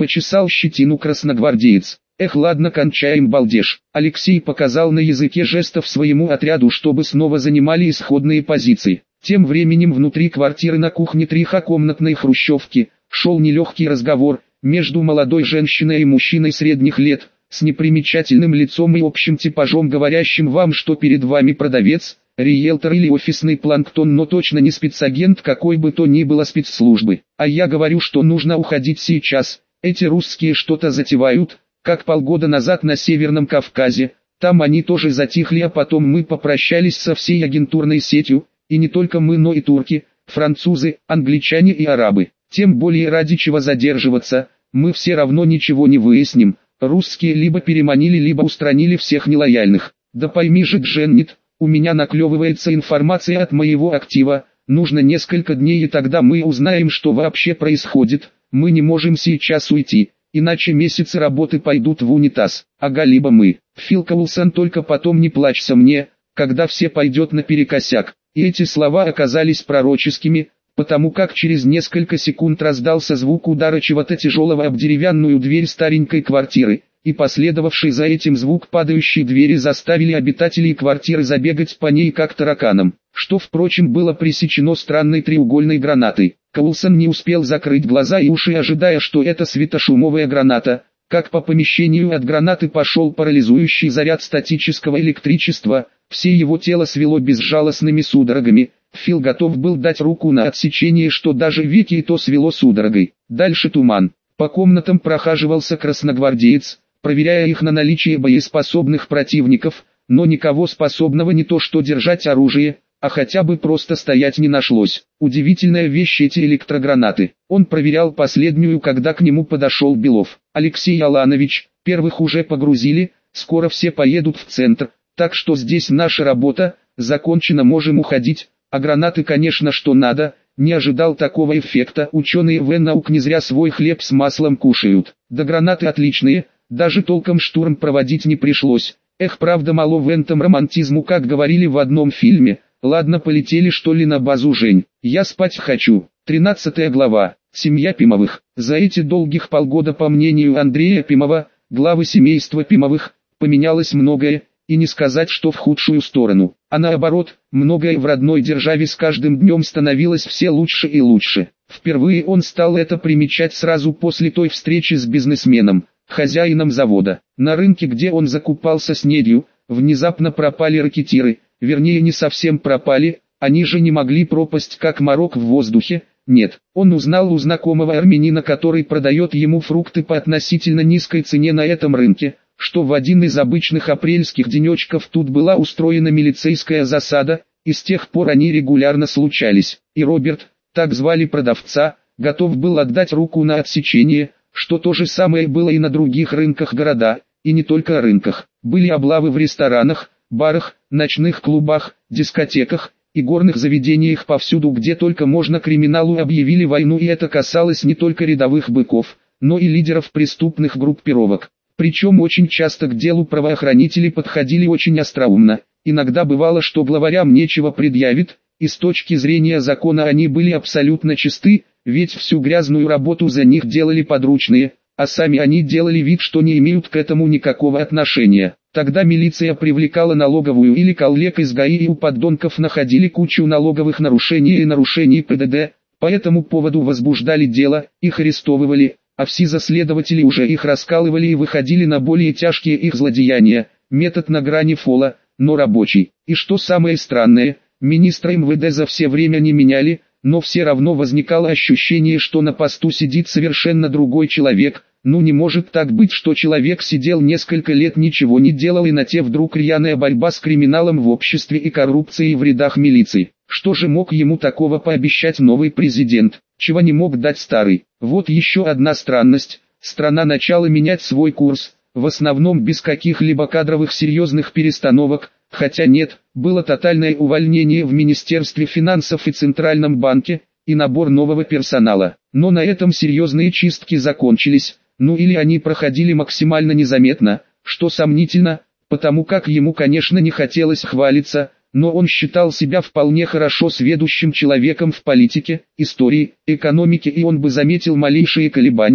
Почесал щетину красногвардеец. Эх, ладно, кончаем балдеж. Алексей показал на языке жестов своему отряду, чтобы снова занимали исходные позиции. Тем временем внутри квартиры на кухне трехкомнатной хрущевки шел нелегкий разговор между молодой женщиной и мужчиной средних лет, с непримечательным лицом и общим типажом, говорящим вам, что перед вами продавец, риэлтор или офисный планктон, но точно не спецагент какой бы то ни было спецслужбы. А я говорю, что нужно уходить сейчас. Эти русские что-то затевают, как полгода назад на Северном Кавказе. Там они тоже затихли, а потом мы попрощались со всей агентурной сетью, и не только мы, но и турки, французы, англичане и арабы. Тем более ради чего задерживаться, мы все равно ничего не выясним. Русские либо переманили, либо устранили всех нелояльных. Да пойми же, Дженнет, у меня наклевывается информация от моего актива, нужно несколько дней, и тогда мы узнаем, что вообще происходит. Мы не можем сейчас уйти, иначе месяцы работы пойдут в унитаз. Ага, либо мы. Фил Коулсон, только потом не плачься мне, когда все пойдет наперекосяк. И эти слова оказались пророческими, потому как через несколько секунд раздался звук удара чего-то тяжелого об деревянную дверь старенькой квартиры, и последовавший за этим звук падающей двери заставили обитателей квартиры забегать по ней как тараканам, что, впрочем, было пресечено странной треугольной гранатой. Коулсон не успел закрыть глаза и уши, ожидая, что это светошумовая граната, как по помещению от гранаты пошел парализующий заряд статического электричества, все его тело свело безжалостными судорогами. Фил готов был дать руку на отсечение, что даже веки и то свело судорогой. Дальше туман. По комнатам прохаживался красногвардеец, проверяя их на наличие боеспособных противников, но никого способного не то что держать оружие, а хотя бы просто стоять не нашлось. Удивительная вещь эти электрогранаты. Он проверял последнюю, когда к нему подошел Белов. Алексей Аланович, первых уже погрузили, скоро все поедут в центр, так что здесь наша работа, закончена, можем уходить. А гранаты, конечно, что надо. Не ожидал такого эффекта. Ученые в наук не зря свой хлеб с маслом кушают. Да гранаты отличные, даже толком штурм проводить не пришлось. Эх, правда мало в этом романтизму, как говорили в одном фильме. Ладно, полетели что ли на базу, Жень, я спать хочу. тринадцатая глава. Семья Пимовых. За эти долгих полгода, по мнению Андрея Пимова, главы семейства Пимовых, поменялось многое. И не сказать, что в худшую сторону, а наоборот, многое в родной державе с каждым днем становилось все лучше и лучше. Впервые он стал это примечать сразу после той встречи с бизнесменом, хозяином завода. На рынке, где он закупался снедью, внезапно пропали ракетиры, вернее не совсем пропали, они же не могли пропасть как морок в воздухе. Нет, он узнал у знакомого армянина, который продает ему фрукты по относительно низкой цене на этом рынке, что в один из обычных апрельских денечков тут была устроена милицейская засада, и с тех пор они регулярно случались. И Роберт, так звали продавца, готов был отдать руку на отсечение, что то же самое было и на других рынках города, и не только рынках. Были облавы в ресторанах, барах, ночных клубах, дискотеках и горных заведениях, повсюду, где только можно, криминалу объявили войну, и это касалось не только рядовых быков, но и лидеров преступных группировок. Причем очень часто к делу правоохранители подходили очень остроумно. Иногда бывало, что главарям нечего предъявить, и с точки зрения закона они были абсолютно чисты, ведь всю грязную работу за них делали подручные, а сами они делали вид, что не имеют к этому никакого отношения. Тогда милиция привлекала налоговую или коллег из ГАИ, и у подонков находили кучу налоговых нарушений и нарушений ПДД, по этому поводу возбуждали дело, их арестовывали, а в СИЗО следователи уже их раскалывали и выходили на более тяжкие их злодеяния. Метод на грани фола, но рабочий. И что самое странное, министра эм вэ дэ за все время не меняли, но все равно возникало ощущение, что на посту сидит совершенно другой человек. Ну не может так быть, что человек сидел несколько лет, ничего не делал, и на те вдруг рьяная борьба с криминалом в обществе и коррупцией в рядах милиции. Что же мог ему такого пообещать новый президент, чего не мог дать старый? Вот еще одна странность. Страна начала менять свой курс, в основном без каких-либо кадровых серьезных перестановок, хотя нет, было тотальное увольнение в Министерстве финансов и Центральном банке, и набор нового персонала. Но на этом серьезные чистки закончились, ну или они проходили максимально незаметно, что сомнительно, потому как ему, конечно, не хотелось хвалиться, но он считал себя вполне хорошо сведущим человеком в политике, истории, экономике, и он бы заметил малейшие колебания,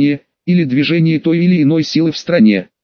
или движение той или иной силы в стране.